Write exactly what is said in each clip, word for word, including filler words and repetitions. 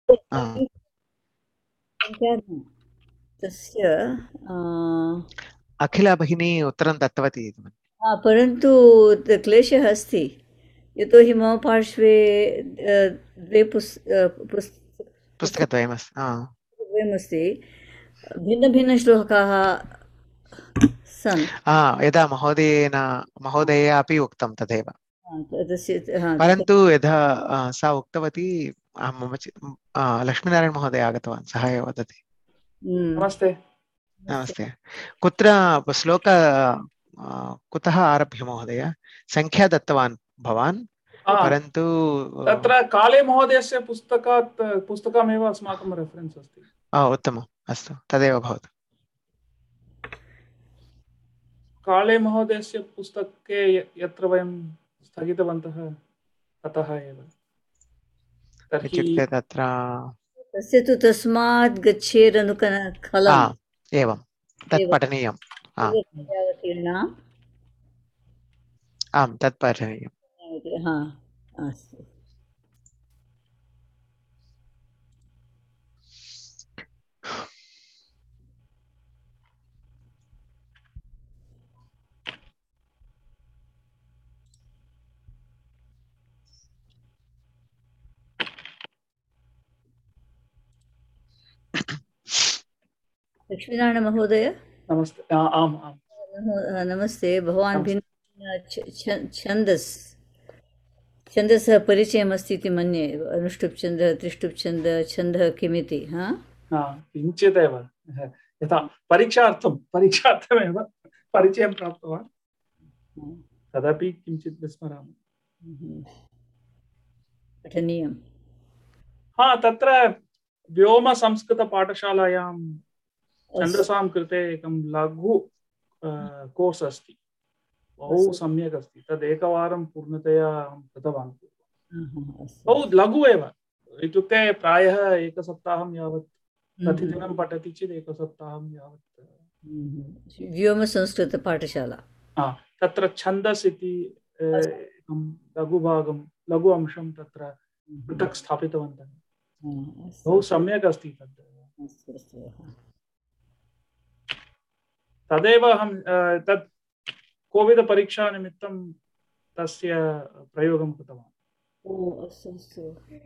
तस्य अखिला भगिनी उत्तरं दत्तवती इति मन्ये। परन्तु क्लेशः अस्ति, यतोहि मम पार्श्वे द्वे पुस् पुस्तकद्वयमस्ति। पुस्तकद्वयमस्ति, भिन्नभिन्नश्लोकाः सन्ति। यदा महोदयेन महोदया अपि उक्तं तदेव, तस्य परन्तु यदा सा उक्तवती अहं मम लक्ष्मीनारायण महोदय आगतवान्, सः एव वदति। नमस्ते। नमस्ते। कुत्र श्लोक कुतः आरभ्य महोदय? संख्या दत्तवान् भवान्, परन्तु तत्र काले महोदयस्य पुस्तकात् पुस्तकमेव अस्माकं रेफरेन्स् अस्ति। उत्तमम्, अस्तु, तदेव भवतु। काले महोदयस्य पुस्तके यत्र वयं स्थगितवन्तः ततः एव। इत्युक्ते तत्र तस्य तु तस्मात् गच्छेरनुकलम् एवं तत् पठनीयम्। आम्, तत् पठनीयम्। अस्तु। लक्ष्मीनारायण महोदय, नमस्ते। आम् आम् नमस्ते। भवान् भिन्न छन्दस् छन्दसः परिचयमस्ति इति मन्ये, अनुष्टुप् छन्दः, त्रिष्टुप् छन्दः, छन्दः किमिति। हा किञ्चिदेव, यथा परीक्षार्थं परीक्षार्थमेव परिचयं प्राप्तवान्, तदपि किञ्चित् विस्मरामि। पठनीयं। हा, तत्र व्योमसंस्कृतपाठशालायां छन्दसां कृते एकं लघु कोर्स् अस्ति, बहु सम्यक् अस्ति। तद् एकवारं पूर्णतया अहं कृतवान्। बहु लघु एव, इत्युक्ते प्रायः एकसप्ताहं यावत्, प्रतिदिनं पठति चेत् एकसप्ताहं यावत्। व्योमसंस्कृतपाठशाला, तत्र छन्दस् इति एकं लघुभागं लघु अंशं तत्र पृथक् स्थापितवन्तः। बहु सम्यक् अस्ति तद्। तदेव अहं तत् कोविड परीक्षा निमित्तं तस्य प्रयोगं कृतवान्। ओ अस्तु अस्तु।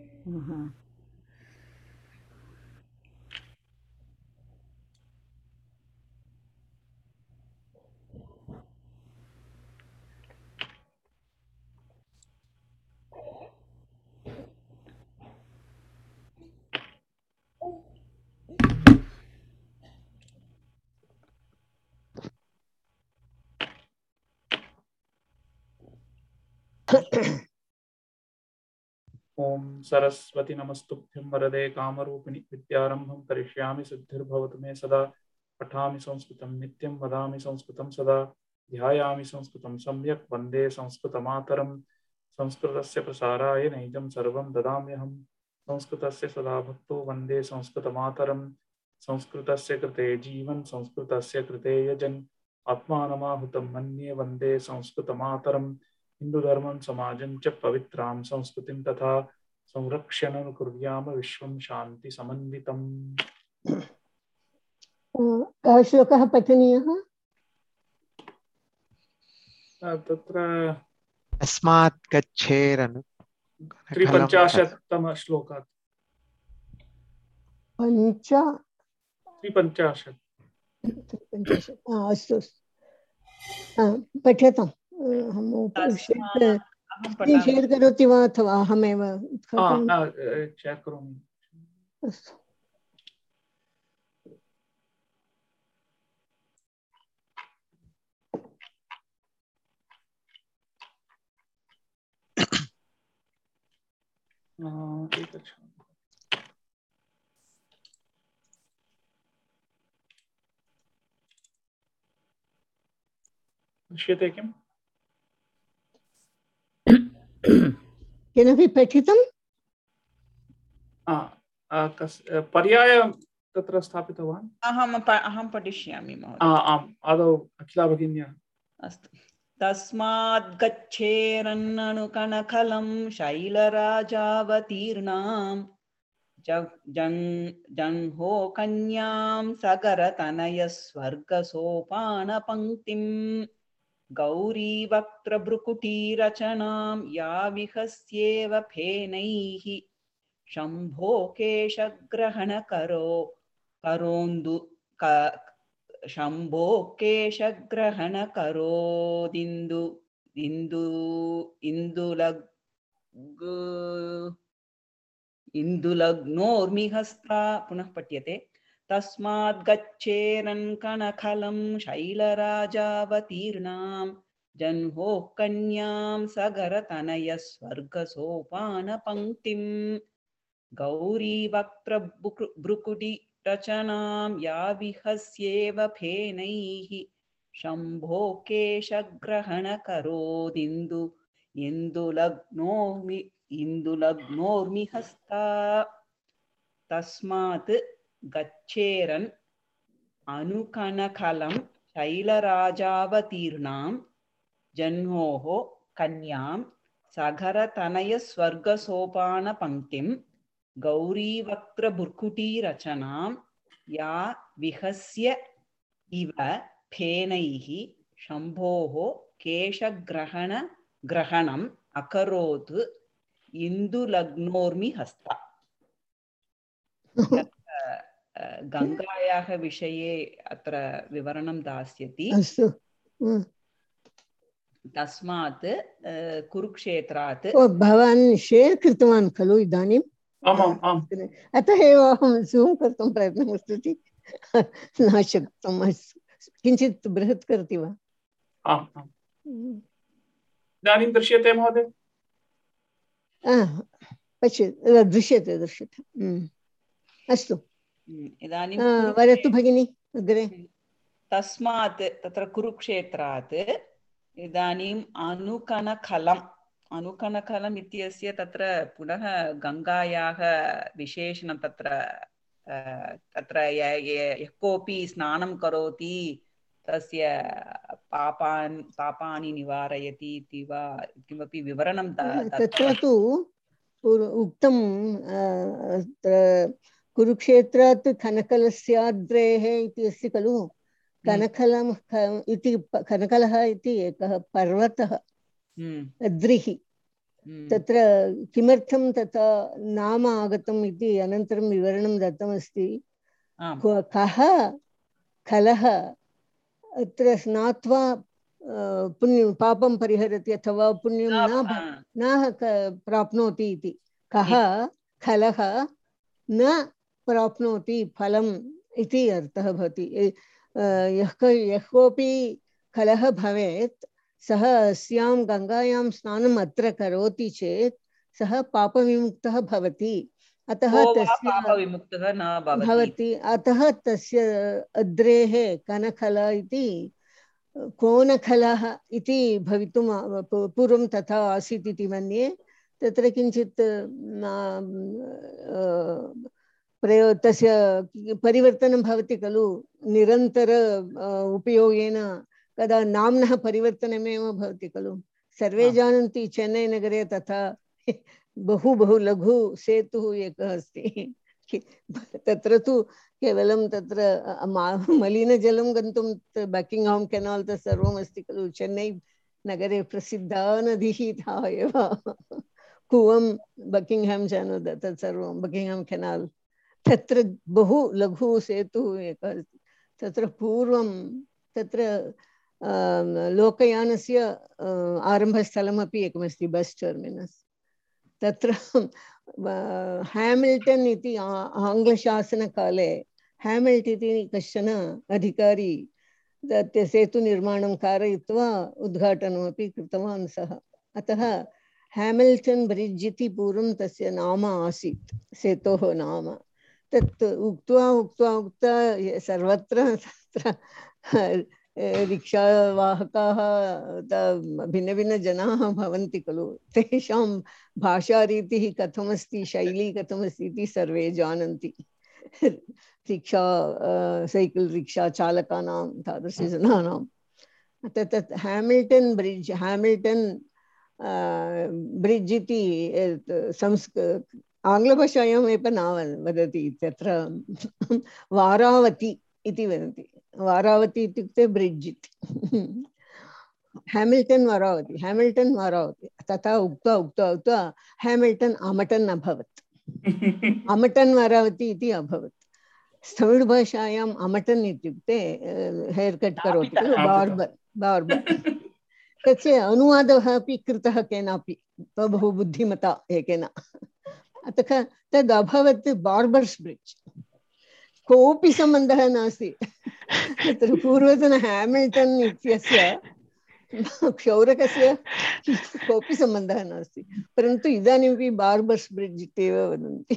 ओम सरस्वती नमस्तुभ्यं वरदे कामरूपिणि विद्यारंभं करिष्यामि सिद्धिर्भवतु मे सदा। पठामि संस्कृतं नित्यं वदामि संस्कृतं सदा। ध्यायामि संस्कृतं सम्यक् वन्दे संस्कृतमातरं। संस्कृतस्य प्रसाराय नैजं सर्वं ददाम्यहं। संस्कृतस्य सदा भक्तो वन्दे संस्कृतमातरं। संस्कृतस्य कृते जीवन् संस्कृतस्य कृते यजन्। आत्मानमाहुतं मन्ये वन्दे संस्कृतमातरम्। हिंदू धर्मं समाजं च पवित्रां संस्कृतिं तथा संरक्षणं कुर्याम विश्वं शांति समन्वितम्। कः श्लोकः पठनीयः? तत्र अस्मात् गच्छेरनु त्रिपञ्चाशत्तम श्लोकात्। पञ्च त्रिपञ्चाशत् त्रिपञ्चाशत् अस्तु पठ्यताम्। अहं शेर् करोति वा अथवा अहमेव शेर् करोमि? अस्तु। दृश्यते किम्? किमपि पठितम्? पर्याय तत्र स्थापितवान्। अहम् अहं पठिष्यामि महोदय। आम्, आदौ अखिला भगिन्या। अस्तु। तस्मात् गच्छेरन्ननुकणखलं शैलराजावतीर्णां जङ्हो कन्यां सगरतनयस्वर्गसोपानपङ्क्तिं गौरीवक्त्रभ्रुकुटीरचनां या विहस्येव फेनैः शम्भो केशग्रहणकरो करोन्दु क शम्भो केशग्रहणकरोदिन्दु इन्दु इन्दुलग् इन्दुलग्नोर्मिहस्ता पुनः पठ्यते तस्माद् गच्छेरन् कनखलं शैलराजावतीर्णां जह्नोः कन्यां सगरतनयस्वर्गसोपानपङ्क्तिं गौरीवक्त्रभ्रुकुटिरचनां या विहस्येव फेनैः शम्भो केशग्रहणकरोदिन्दु इन्दुलग्नोर्मि इन्दुलग्नोर्मिहस्ता तस्मात् गच्छेरन् अनुकनखलं शैलराजावतीर्णां जह्नोः कन्यां सगरतनयस्वर्गसोपानपङ्क्तिं गौरीवक्त्रभ्रुकुटीरचनां या विहस्य इव फेनैः शम्भोः केशग्रहण ग्रहणम् अकरोत् इन्दुलग्नोर्मिहस्ता। गङ्गायाः विषये अत्र विवरणं दास्यति। अस्तु। तस्मात् कुरुक्षेत्रात् भवान् शेर् कृतवान् खलु इदानीम्? आमाम् आम्। अतः एव अहं जूम् कर्तुं प्रयत्नं कृतवती न शक्तम्। किञ्चित् बृहत् करोति वा? आम् आम्। इदानीं दृश्यते महोदय? पश्यतु, दृश्यते दृश्यते। अस्तु, इदानीं वदतु भगिनी अग्रे। तस्मात् तत्र कुरुक्षेत्रात् इदानीम् अनुकनखलम् अनुकनखलम् इत्यस्य तत्र पुनः गङ्गायाः विशेषणं तत्र तत्र यः कोऽपि स्नानं करोति तस्य पापान् पापानि निवारयति इति वा किमपि विवरणं तत्र तु उक्तं कुरुक्षेत्रात् कनकलस्याद्रेः इति अस्ति खलु। कनकलं इति कनकलः इति एकः पर्वतः अद्रिः। तत्र किमर्थं तथा नाम आगतम् इति अनन्तरं विवरणं दत्तमस्ति। कः खलः अत्र स्नात्वा पुण्यं पापं परिहरति अथवा पुण्यं न न प्राप्नोति इति। कः खलः न प्राप्नोति फलम् इति अर्थः भवति। यः यः कोऽपि खलः भवेत् सः अस्यां गङ्गायां स्नानम् अत्र करोति चेत् सः पापविमुक्तः भवति। अतः तस्य पापविमुक्तः न भवति। अतः तस्य अद्रेः कनखल इति कोनखलः इति भवितुं पूर्वं तथा आसीत् इति मन्ये। तत्र किञ्चित् प्रयो तस्य परिवर्तनं भवति खलु निरन्तर उपयोगेन। कदा नाम्नः परिवर्तनमेव भवति खलु। सर्वे जानन्ति चेन्नै नगरे तथा बहु बहु लघु सेतुः एकः अस्ति। तत्र तु केवलं तत्र मलिनजलं गन्तुं बकिङ्ग्हाम् केनाल् तत् सर्वम् अस्ति खलु। चेन्नै नगरे प्रसिद्धा नदीः ता एव कूवं बकिङ्ग्हाम् चेनल् तत् सर्वं बकिङ्ग्हाम् केनाल्। तत्र बहु लघु सेतुः एकः अस्ति। तत्र पूर्वं तत्र लोकयानस्य आरम्भस्थलमपि एकमस्ति, बस् टर्मिनस्। तत्र हैमिल्टन् इति आङ्ग्लशासनकाले हैमिल्ट् इति कश्चन अधिकारी तत् सेतुनिर्माणं कारयित्वा उद्घाटनमपि कृतवान् सः। अतः हैमिल्टन् ब्रिड्ज् इति पूर्वं तस्य नाम आसीत्, सेतोः नाम। तत् उक्त्वा उक्त्वा उक्त्वा सर्वत्र तत्र रिक्षावाहकाः भिन्नभिन्नजनाः भवन्ति खलु। तेषां भाषारीतिः कथमस्ति, शैली कथमस्ति इति सर्वे जानन्ति। रिक्षा सैकल् रिक्षा चालकानां तादृशजनानां। तत् हैमिल्टन् ब्रिड्ज् हैमिल्टन् ब्रिड्ज् इति संस्क आङ्ग्लभाषायाम् एव न वदति तत्र वारावती इति वदति वारावती इत्युक्ते ब्रिड्ज् इति हेमिल्टन् वारावती हेमिल्टन् वारावती तथा उक्त्वा उक्त्वा उक्त्वा हेमिल्टन् अमटन् अभवत् अमटन् वारावती इति अभवत् तमिळ् भाषायाम् अमटन् इत्युक्ते हेर् कट् करोति खलु बार्बर् बार्बर् तस्य अनुवादः अपि कृतः केनापि बहु बुद्धिमता एकेन अतः तद् अभवत् बार्बर्स् ब्रिड्ज् कोऽपि सम्बन्धः नास्ति तत्र पूर्वतन हेमिल्टन् इत्यस्य क्षौरकस्य कोऽपि सम्बन्धः नास्ति परन्तु इदानीमपि बार्बर्स् ब्रिड्ज् इत्येव वदन्ति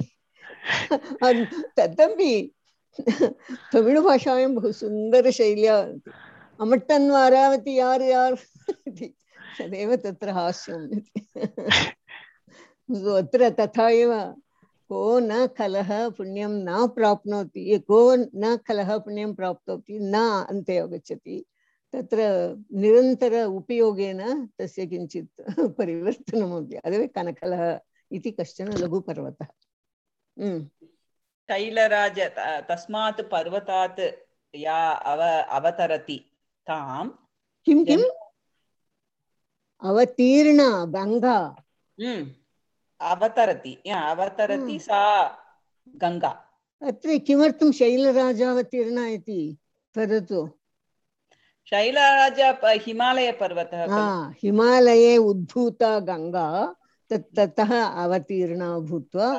तदपि तमिळुभाषायां बहु सुन्दरशैल्या वदन्ति अमट्टन् वारावती यार् यार् इति तदेव तत्र हास्यम् इति अत्र तथा एव को न कलह पुण्यं न प्राप्नोति को न कलह पुण्यं प्राप्नोति न अन्ते आगच्छति तत्र निरन्तर उपयोगेन तस्य किञ्चित् परिवर्तनमपि अदवे कनकलह इति कश्चन लघुपर्वतः शैलराज तस्मात् पर्वतात् या अव अवतरति तां किं किम् अवतीर्ण गंगा अवतरति अवतरति सा गंगा अत्र किमर्थं शैलराजावतीर्णा इति वदतु शैलराज हिमालय पर्वतः हिमालये उद्भूता गंगा तत् ततः अवतीर्णा भूत्वा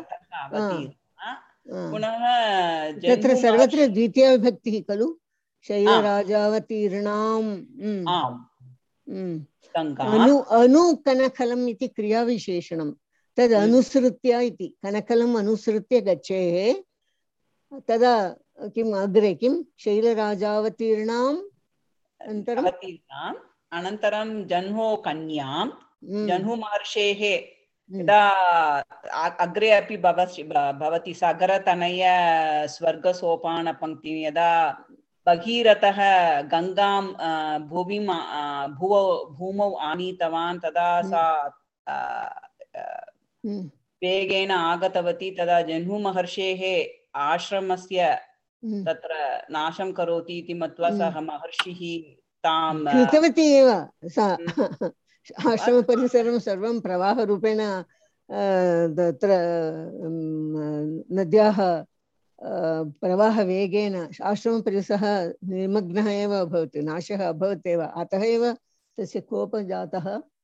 पुनः तत्र सर्वत्र द्वितीया विभक्तिः खलु शैलराजावतीर्णां अनु अनु कनकलम् इति क्रियाविशेषणं तद् अनुसृत्य इति कनकलम् अनुसृत्य गच्छेः तदा किम् अग्रे किं शैलराजावतीर्णाम् अनन्तरम् अनन्तरं जह्नो कन्यां जह्नु महर्षेः यदा अग्रे अपि भवति सागरतनय स्वर्गसोपानपङ्क्तिः यदा भगीरथः गंगां भूमिं भुवौ भूमौ आनीतवान् तदा सा वेगेन आगतवती तदा जह्नु महर्षेः आश्रमस्य तत्र नाशं करोति इति मत्वा सः महर्षिः तां कृतवती एव सा आश्रमपरिसरं सर्वं प्रवाहरूपेण तत्र नद्याः प्रवाहवेगेन आश्रमपरिसरः निमग्नः एव अभवत् नाशः अभवत् एव अतः एव तस्य कोपः जातः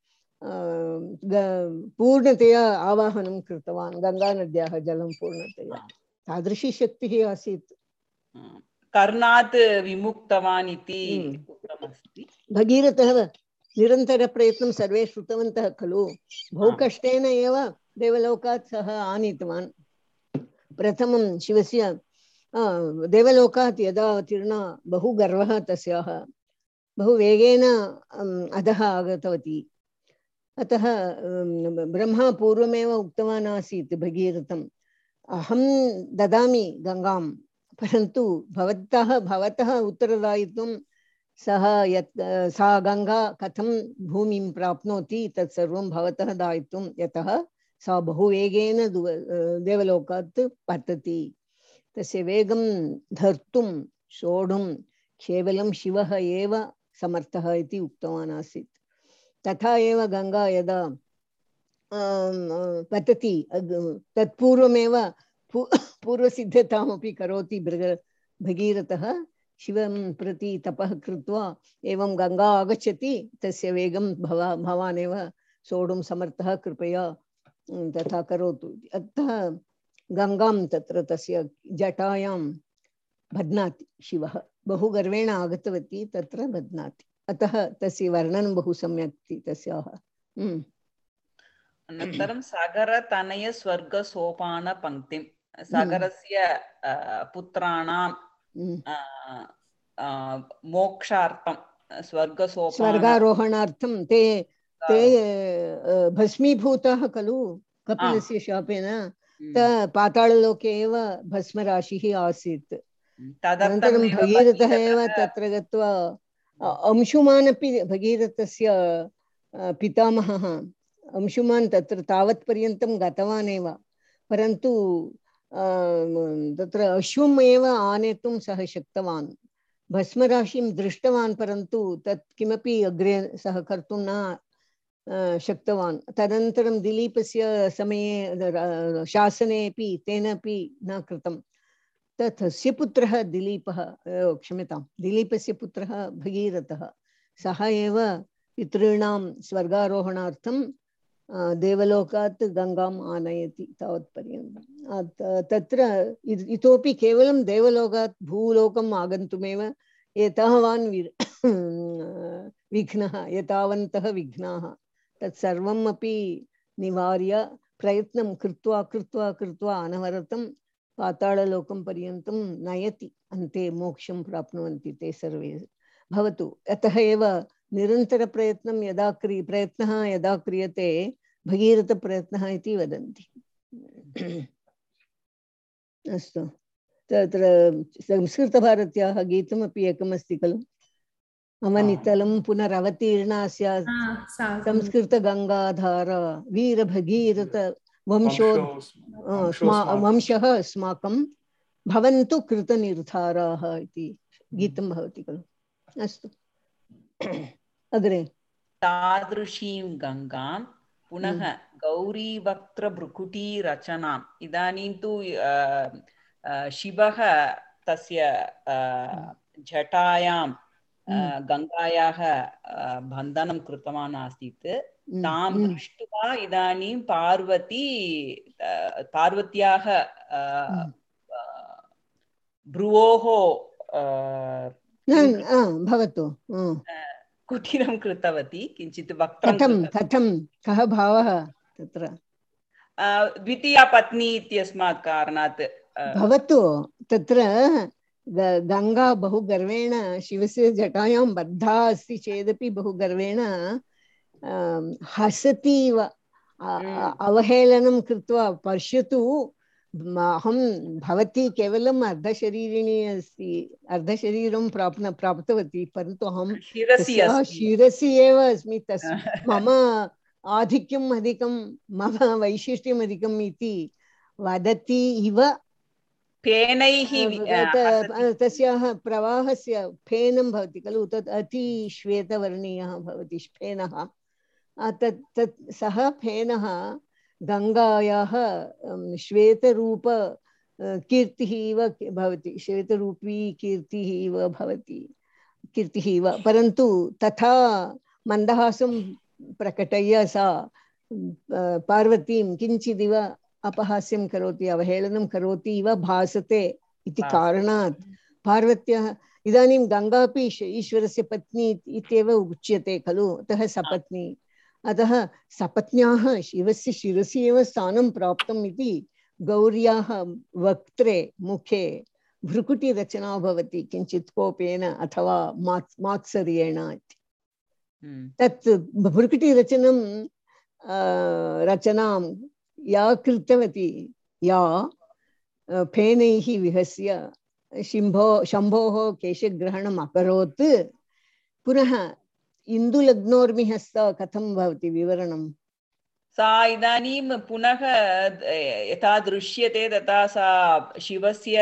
पूर्णतया आवाहनं कृतवान् गङ्गानद्याः जलं पूर्णतया तादृशी शक्तिः आसीत् कर्णात् विमुक्तवान् इति उक्तमस्ति भगीरथः निरन्तरप्रयत्नं सर्वे श्रुतवन्तः खलु बहु कष्टेन एव देवलोकात् सः आनीतवान् प्रथमं शिवस्य देवलोकात् यदा अवतीर्णा बहु गर्वः तस्याः बहु वेगेन अधः आगतवती अतः ब्रह्मा पूर्वमेव उक्तवान् आसीत् भगीरथम् अहं ददामि गङ्गां परन्तु भवतः भवतः उत्तरदायित्वं सः यत् सा गङ्गा कथं भूमिं प्राप्नोति तत् सर्वं भवतः दायित्वं यतः सा बहु वेगेन देवलोकात् पतति तस्य वेगं धर्तुं सोढुं केवलं शिवः एव समर्थः इति उक्तवान् आसीत् तथा एव गङ्गा यदा पतति तत्पूर्वमेव पूर्वसिद्धतामपि करोति भगीरथः शिवं प्रति तपः कृत्वा एवं गङ्गा आगच्छति तस्य वेगं भवा भवान् एव सोढुं समर्थः कृपया तथा करोतु अतः गङ्गां तत्र तस्य जटायां बध्नाति शिवः बहु गर्वेण आगतवती तत्र बध्नाति अतः तस्य वर्णनं बहु सम्यक् तस्याः अनन्तरं सागरतनय स्वर्गसोपानपङ्क्तिं सागरस्य पुत्राणां मोक्षार्थं स्वर्गसोपान स्वर्गारोहणार्थं ते ते भस्मीभूताः खलु कपिलस्य शापेन पाताळलोके एव भस्मराशिः आसीत् अनन्तरं भगीरथः एव तत्र गत्वा अंशुमान् अपि भगीरथस्य पितामहः अंशुमान् तत्र तावत्पर्यन्तं गतवान् एव परन्तु तत्र अश्वम् एव आनेतुं सः शक्तवान्। भस्मराशिं दृष्टवान्, परन्तु तत् किमपि अग्रे सः कर्तुं न शक्तवान्। तदनन्तरं दिलीपस्य समये शासने अपि तेनापि न कृतं। तस्य पुत्रः दिलीपः, क्षम्यतां, दिलीपस्य पुत्रः भगीरथः, सः एव पितॄणां स्वर्गारोहणार्थं देवलोकात् गङ्गाम् आनयति तावत्पर्यन्तं। तत्र इतोपि केवलं देवलोकात् भूलोकम् आगन्तुमेव एतावान् विघ्नः एतावन्तः विघ्नाः तत्सर्वम् अपि निवार्य प्रयत्नं कृत्वा कृत्वा कृत्वा अनवरतं पाताळलोकं पर्यन्तं नयति। अन्ते मोक्षं प्राप्नुवन्ति ते सर्वे। भवतु, अतः एव निरन्तरप्रयत्नं यदा क्रिय प्रयत्नः यदा क्रियते भगीरथप्रयत्नः इति वदन्ति। अस्तु, तत्र संस्कृतभारत्याः गीतमपि एकमस्ति खलु, अवनितलं पुनरवतीर्णा स्यात् संस्कृतगङ्गाधारा वीरभगीरथ वंशो वंशः अस्माकं भवन्तु कृतनिर्धाराः इति गीतं भवति खलु। अस्तु, अग्रे। तादृशीं गङ्गां पुनः गौरीवक्त्रभ्रुकुटी रचनाम्। इदानीं तु शिवः तस्य जटायां गङ्गायाः बन्धनं कृतवान् आसीत्। तां दृष्ट्वा इदानीं पार्वती पार्वत्याः भ्रुवोः भवतु कुटीरं कृतवती, किञ्चित् वक्त्रं कथं कथं कः भावः तत्र? द्वितीया पत्नी इत्यस्मात् कारणात् भवतु, तत्र गङ्गा बहु गर्वेण शिवस्य जटायां बद्धा अस्ति चेदपि बहु गर्वेण हसति इव अवहेलनं कृत्वा, पश्यतु अहं भवती केवलम् अर्धशरीरिणी अस्ति, अर्धशरीरं प्राप्न प्राप्तवती, परन्तु अहं तस्याः शिरसि एव अस्मि, तस् मम आधिक्यम् अधिकं, मम वैशिष्ट्यम् अधिकम् इति वदति इव। फेनैः तस्याः प्रवाहस्य फेनं भवति खलु, तत् अति श्वेतवर्णीयः भवति फेनः। तत् तत् सः फेनः गङ्गायाः श्वेतरूप कीर्तिः इव भवति, श्वेतरूपी कीर्तिः इव भवति, कीर्तिः इव। परन्तु तथा मन्दहासं प्रकटय्य सा पार्वतीं किञ्चिदिव अपहास्यं करोति, अवहेलनं करोति इव भासते इति कारणात् पार्वत्याः इदानीं गङ्गापि ईश्वरस्य पत्नी इत्येव उच्यते खलु, अतः सपत्नी। अतः सपत्न्याः शिवस्य शिरसि एव स्थानं प्राप्तम् इति गौर्याः वक्त्रे मुखे भ्रुकुटिरचना भवति, किञ्चित् कोपेन अथवा मात् मात्सर्येण इति। तत् भ्रुकुटिरचनं रचनां या कृतवती, या फेनैः विहस्य शिम्भो शम्भोः केशग्रहणम् अकरोत्, पुनः इन्दुलग्नोर्मिहस्ता कथं भवति विवरणं? सा इदानीं पुनः यथा दृश्यते तथा सा शिवस्य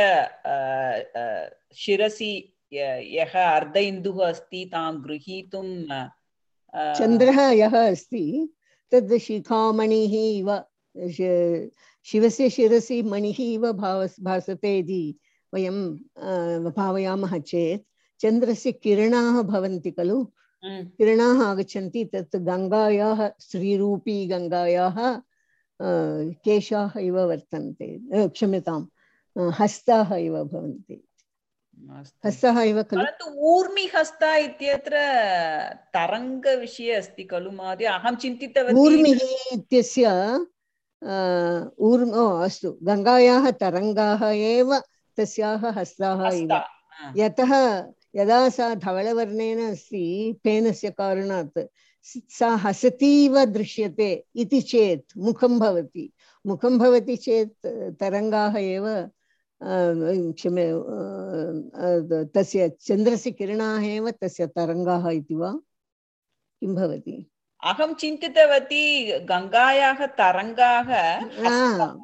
शिरसि यः अर्ध इन्दुः अस्ति तां गृहीतुं चन्द्रः यः अस्ति तद् शिखामणिः इव, शिवस्य शिरसि मणिः इव भावस् भासते इति वयं भावयामः चेत्, चन्द्रस्य किरणाः भवन्ति खलु, किरणाः आगच्छन्ति, तत् गङ्गायाः श्रीरूपी गङ्गायाः केशाः इव वर्तन्ते, क्षम्यतां हस्ताः इव भवन्ति, हस्ताः इव खलु। परन्तु ऊर्मिहस्ता इत्यत्र तरङ्गविषये अस्ति खलु महोदय, अहं चिन्तितवती ऊर्मिः इत्यस्य ऊर् ओ अस्तु, गङ्गायाः तरङ्गाः एव तस्याः हस्ताः इव, यतः यदा सा धवलवर्णेन अस्ति फेनस्य कारणात् सा हसतीव दृश्यते इति चेत् मुखं भवति, मुखं भवति चेत् तरङ्गाः एव क्षम्य तस्य चन्द्रस्य किरणाः एव तस्य तरङ्गाः इति वा किं भवति? अहं चिन्तितवती गङ्गायाः तरङ्गाः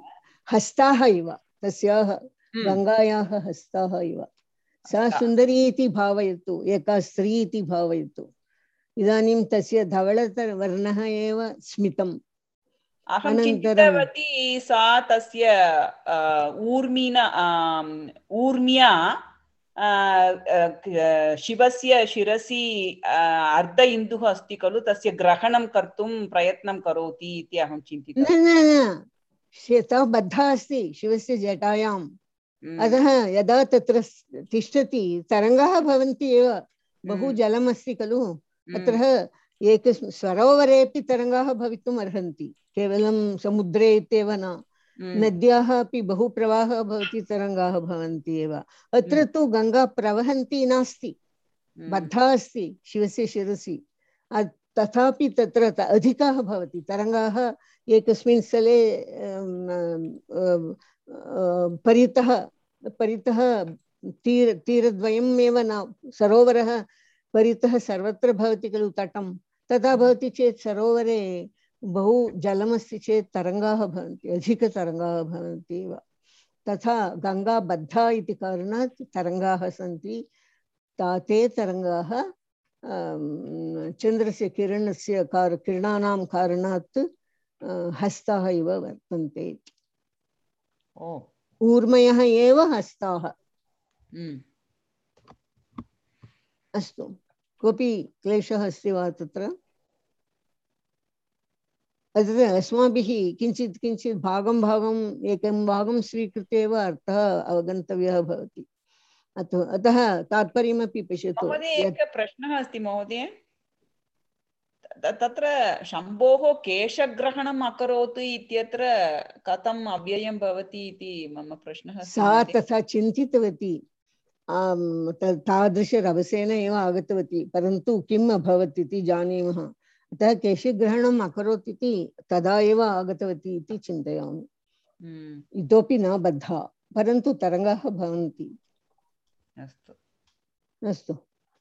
हस्ताः इव, तस्याः हम्म, गङ्गायाः हस्ताः इव। सा हस्ता। सुन्दरी इति भावयतु, एका स्त्री इति भावयतु। इदानीं तस्य धवलवर्णः एव स्मितम्। अहं अनन्तरं चिन्तितवती सा तस्य अ, ऊर्मिना आम्, ऊर्म्या अ, अ, क- शिवस्य शिरसि अ, अर्ध इन्दुः अस्ति खलु, तस्य ग्रहणं कर्तुं प्रयत्नं करोति इति अहं न चिन्तितवती। न न सा बद्धा अस्ति शिवस्य जटायाम्। हम्म, अतः यदा तत्र तिष्ठति तरङ्गाः भवन्ति एव, बहु हम्म, जलमस्ति खलु हम्म, अत्र। एकस्मिन् सरोवरेपि तरङ्गाः भवितुम् अर्हन्ति, केवलं समुद्रे इत्येव न। हम्म, नद्याः अपि बहु प्रवाहः भवति, तरङ्गाः भवन्ति एव। अत्र तु गङ्गा प्रवहन्ती नास्ति, हम्म, बद्धा अस्ति शिवस्य शिरसि। अ- तथापि तत्र त- अधिकाः भवति तरङ्गाः। एकस्मिन् स्थले अम्, अम्, अ, परितः परितः तीर तीरद्वयम् एव न, सरोवरः परितः सर्वत्र भवति खलु तटं। तथा भवति चेत् सरोवरे बहु जलमस्ति चेत् तरङ्गाः भवन्ति, अधिकतरङ्गाः भवन्ति एव। तथा गङ्गा बद्धा इति कारणात् तरङ्गाः सन्ति। ता- ते तरङ्गाः अम्, चन्द्रस्य किरणस्य कार किरणानां कारणात् अ, हस्ताः इव वर्तन्ते। ओ, ऊर्मयः एव हस्ताः। हम्म। अस्तु, कोऽपि क्लेशः अस्ति वा तत्र? अत्र अस्माभिः किञ्चित् किञ्चित् भागं भागम् एकं भागं स्वीकृत्य एव अर्थः अवगन्तव्यः भवति। अतः अतः तात्पर्यमपि पश्यतु। महोदय, यत् एकः प्रश्नः अस्ति महोदय। त- तत्र शम्भोः केशग्रहणम् अकरोत् इत्यत्र कथम् अव्ययं भवति इति मम प्रश्नः अस्ति सा महोदय। तथा चिन्तितवती, आम्, त- तादृशरभसेन एव आगतवती, परन्तु किम् अभवत् इति जानीमः। अतः केशग्रहणम् अकरोत् इति तदा एव आगतवती इति चिन्तयामि। हम्म, इतोपि न बद्धा, परन्तु तरङ्गाः भवन्ति। अस्तु। अस्तु,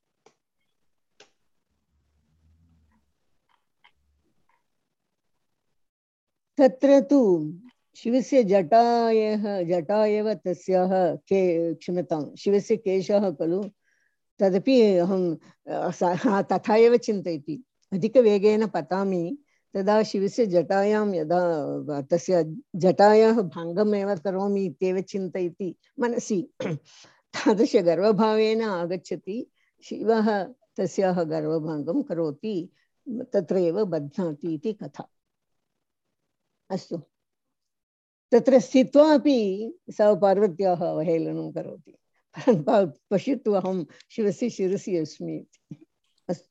तत्र तु शिवस्य जटायः जटा एव तस्याः के क्षम्यतां शिवस्य केशः खलु। तदपि अहं अ, स- हा, तथा एव चिन्तयति। अधिकवेगेन पतामि तदा शिवस्य जटायां यदा अ, तस्य जटायाः भङ्गम् एव करोमि इत्येव चिन्तयति मनसि। तादृशगर्वभावेन आगच्छति, शिवः तस्याः गर्वभङ्गं करोति, तत्र एव बध्नाति इति कथा। अस्तु, तत्र स्थित्वा अपि सा पार्वत्याः अवहेलनं करोति। प- पश्यतु, अहं शिवस्य शिरसि अस्मि इति। अस्तु,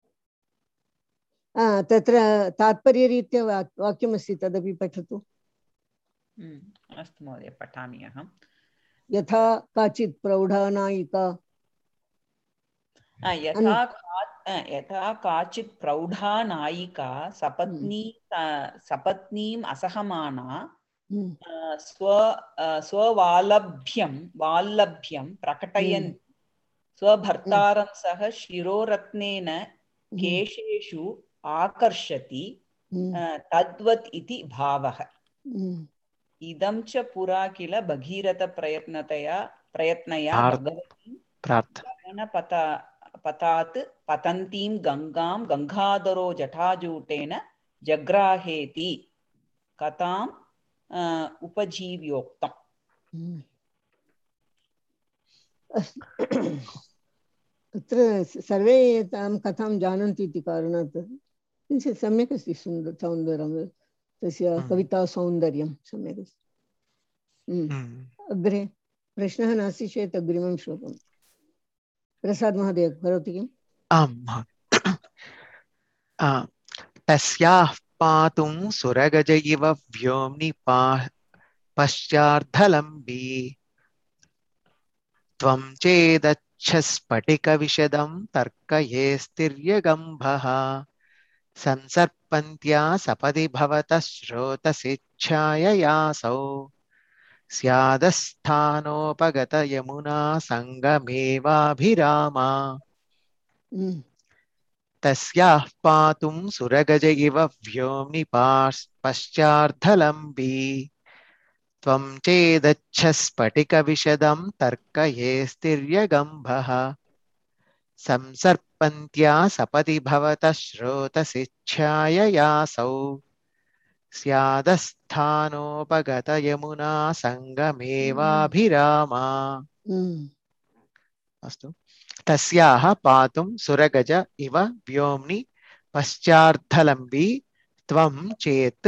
आ, तत्र तात्पर्यरीत्या वा वाक्यमस्ति, तदपि पठतु। हम्म, अस्तु महोदय, पठामि अहं। यथा काचित् प्रौढा नायिका अ, अन् यथा का- अ, यथा काचित् प्रौढा नायिका हम्म, सपत्नी अ, सपत्नीम् असहमाना हम्म, अ, स्व अ, स्ववालभ्यं वाल्लभ्यं प्रकटयन् हम्म, हम्म, स्वभर्तारं सह शिरोरत्नेन हम्म, केशेषु आकर्षति, हम्म, अ, तद्वत् इति भावः। हम्म, इदं च पुरा किल भगीरथप्रयत्नतया प्रयत्नया प्रार्थ भगवतीं प्रार्थ गगनपता पतात् पतन्तीं गङ्गां गङ्गाधरो जटाजूटेन जग्राहेति कथाम् अ, उपजीव्योक्तम्। हम्म। अस्तु, तत्र सर्वे तां कथां जानन्ति इति कारणात् किञ्चित् सम्यक् अस्ति, सुन्दर सौन्दर्यं तस्य हम्म, कवितासौन्दर्यं सम्यक् अस्ति। हम्म। हम्म, अग्रे प्रश्नः नास्ति चेत् अग्रिमं श्लोकं प्रसाद् महोदय करोति किम्? आम् महोदय। आ, तस्याः पातुं सुरगज इव व्योम्नि पा पश्चार्धलम्बी त्वं चेदच्छस्फटिकविशदं तर्कयेस्तिर्यगम्भः संसर्पन्त्या सपदि भवतः स्रोतसिच्छाययासौ स्यादस्थानोपगतयमुना सङ्गमेवाभिरामा हम्म, तस्याः पातुं सुरगज इव व्योम्नि पार्श्- पश्चार्धलम्बी त्वं चेदच्छस्फटिकविशदं तर्कयेस्तिर्यगम्भः संसर्पन्त्या सपदि भवतः श्रोतसि छाययासौ स्यादस्थानोपगतयमुना सङ्गमेवाभिरामा। अस्तु। तस्याः पातुं सुरगज इव व्योम्नि पश्चार्धलम्बी त्वं चेत्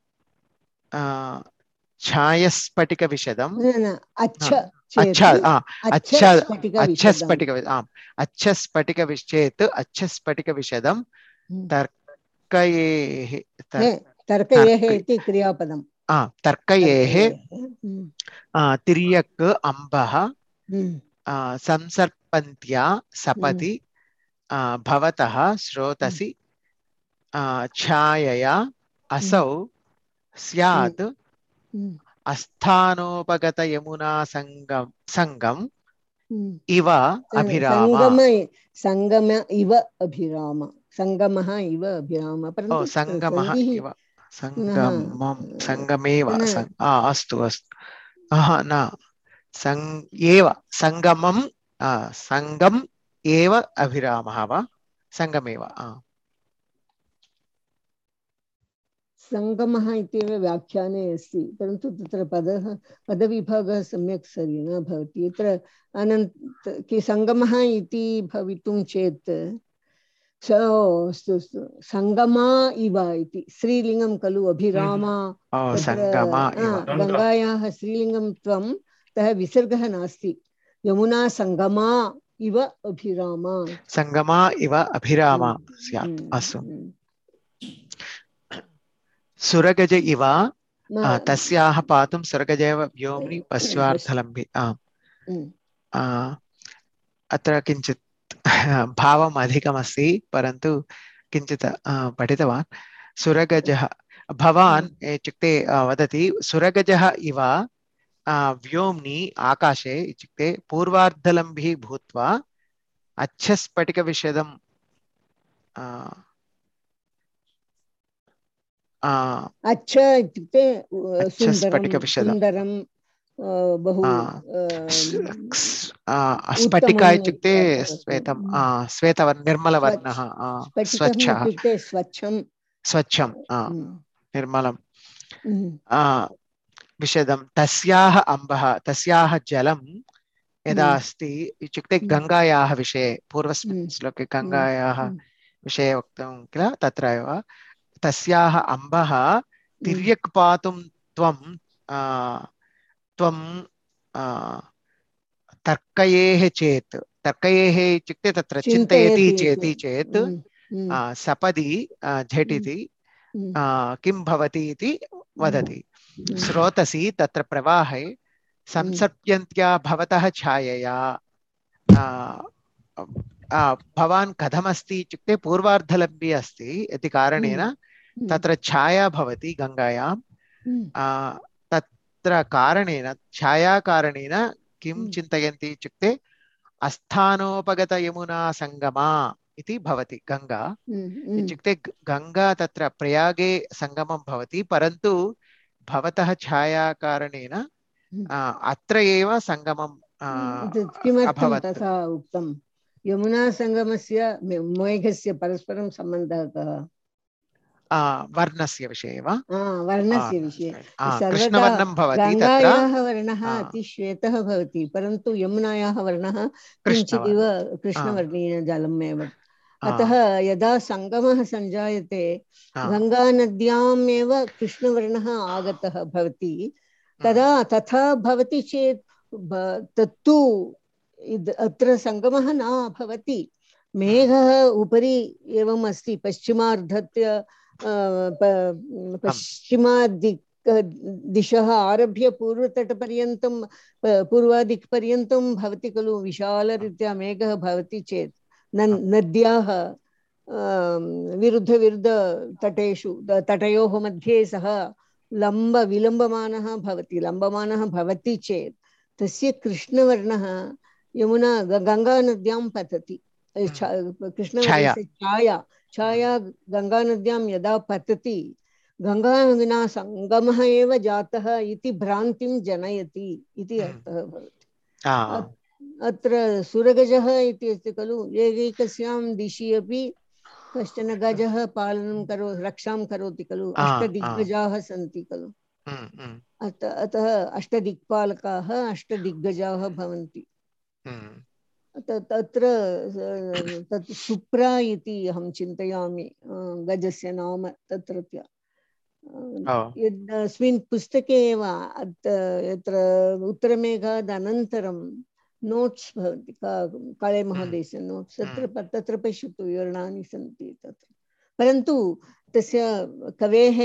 छायस्फटिकविशदं अच्छा अच्छा अच्छस्फटिक आम् अच्छस्फटिकविश्चेत् अच्छस्फटिकविशदं तर्कयेः तर्कयेः इति क्रियापदं तर्कयेः तिर्यक् अम्बः संसर्पन्त्या सपदि भवतः श्रोतसि छायया असौ स्यात् अस्थानोपगतयमुना संगम संगम इव अभिराम। संगम इव अभिराम संगमः इव अभिराम परन्तु संगमः इव संगमं संगमेव अस्तु अस्तु अह न संग एव संगमं संगम एव अभिरामः वा संगमेव संगमः इत्येव व्याख्याने अस्ति परन्तु तत्र पदः पदविभागः सम्यक् सरि न भवति। यत्र अनन्त कि संगमः इति भवितुं चेत् अस्तु अस्तु संगमा इव इति स्त्रीलिङ्गं खलु अभिरामा तत्र गङ्गायाः स्त्रीलिङ्गं त्वं तः विसर्गः नास्ति। यमुना संगमा इव अभिरामा संगमा इव अभिरामा स्यात्। अस्तु। सुरगज इव तस्याः पातुं सुरगजैव व्योम्नि पश्चार्थलम्बि। अत्र किञ्चित् भावम् अधिकमस्ति परन्तु किञ्चित् पठितवान्। सुरगजः भवान् इत्युक्ते वदति सुरगजः इव व्योम्नि आकाशे इत्युक्ते पूर्वार्धलम्बी भूत्वा अच्छस्फटिकविशदं अच्छ इत्युक्ते सुन्दरं बहु स्फटिका इत्युक्ते श्वेतं श्वेतवर्णः निर्मलवर्णः स्वच्छः इत्युक्ते स्वच्छं स्वच्छं निर्मलं विशदं तस्याः अम्बः तस्याः जलं यदा अस्ति इत्युक्ते गङ्गायाः विषये पूर्वस्मिन् श्लोके गङ्गायाः विषये उक्तं किल तत्र एव तस्याः अम्बः तिर्यक् पातुं त्वं त्वं तर्कयेः चेत् तर्कयेः इत्युक्ते तत्र चिन्तयति चेति चेत् सपदि झटिति किं भवति इति वदति। स्रोतसि तत्र प्रवाहे संसर्प्यन्त्या भवतः छायया भवान् कथमस्ति इत्युक्ते पूर्वार्धलम्बी अस्ति इति कारणेन तत्र छाया भवति गङ्गायां। तत्र कारणेन छायाकारणेन किं चिन्तयन्ति इत्युक्ते अस्थानोपगतयमुना संगमा इति भवति गङ्गा इत्युक्ते गङ्गा तत्र प्रयागे संगमं भवति परन्तु भवतः छायाकारणेन अत्र एव संगमं किमर्थं तथा उक्तं? यमुना संगमस्य मेघस्य परस्परं सम्बन्धः कः? वर्णस्य विषये वा? वर्णस्य विषये कृष्णवर्णं भवति गङ्गायाः वर्णः अतिश्वेतः भवति परन्तु यमुनायाः वर्णः किञ्चिदिव कृष्णवर्णीय जलमेव। अतः यदा संगमः सञ्जायते गङ्गानद्यामेव कृष्णवर्णः आगतः भवति तदा तथा भवति चेत् तत्तु अत्र संगमः न भवति। मेघः उपरि एवम् अस्ति पश्चिमार्धस्य पश्चिमादिक् दिशः आरभ्य पूर्वतटपर्यन्तं पूर्वादिक्पर्यन्तं भवति खलु विशालरीत्या मेघः भवति चेत् नद्याः विरुद्धविरुद्धतटेषु तटयोः मध्ये सः लम्ब विलम्बमानः भवति लम्बमानः भवति चेत् तस्य कृष्णवर्णः यमुना गङ्गानद्यां पतति। कृष्णवर्णस्य छाया छाया गङ्गानद्यां यदा पतति गंगा विना संगमः एव जातः इति भ्रान्तिं जनयति इति अर्थः भवति। अत्र सुरगजः इति अस्ति खलु, एकैकस्यां दिशि अपि कश्चन गजः पालनं करो रक्षां करोति खलु, अष्टदिग्गजाः सन्ति खलु, अतः अष्टदिक्पालकाः अष्टदिग्गजाः भवन्ति। तत्र तत् सुप्रा इति अहं चिन्तयामि गजस्य नाम तत्रत्य। अस्मिन् पुस्तके एव यत्र उत्तरमेघात् अनन्तरं नोट्स् भवति, काळे महोदयस्य नोट्स्, तत्र तत्र पश्यतु विवरणानि सन्ति तत्र। परन्तु तस्य कवेः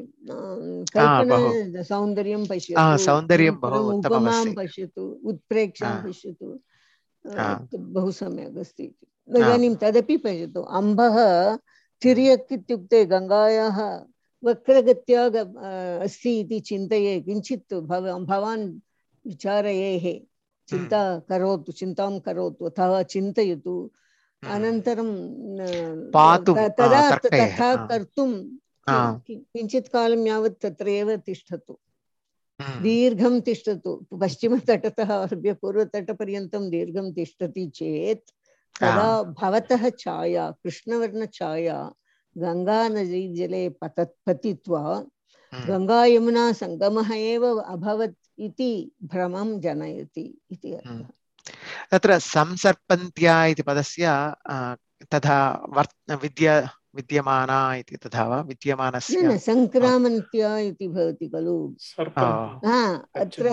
कल्पना सौन्दर्यं पश्यतु, उपमां पश्यतु, उत्प्रेक्षां पश्यतु, बहु सम्यक् अस्ति। इदानीं तदपि पश्यतु, अम्बः तिर्यक् इत्युक्ते गङ्गायाः वक्रगत्या अस्ति इति चिन्तये, किञ्चित् भव भवान् विचारयेः, चिन्ता करोतु, चिन्तां करोतु, अथवा चिन्तयतु, अनन्तरं तदा तथा कर्तुं किञ्चित् कालं यावत् तत्र एव तिष्ठतु, दीर्घं तिष्ठतु। पश्चिमतटतः आरभ्य पूर्वतटपर्यन्तं दीर्घं तिष्ठति चेत् तदा भवतः छाया, कृष्णवर्णछाया गंगा नदी जले पतत् पतित्वा गंगा यमुना संगमः एव अभवत् इति भ्रमं जनयति इति अर्थः। तत्र संसर्पन्त्या इति पदस्य तथा विद्या विद्यमाना इति तथा वा विद्यमानस्य न संक्रामन्त्या इति भवति खलु। अत्र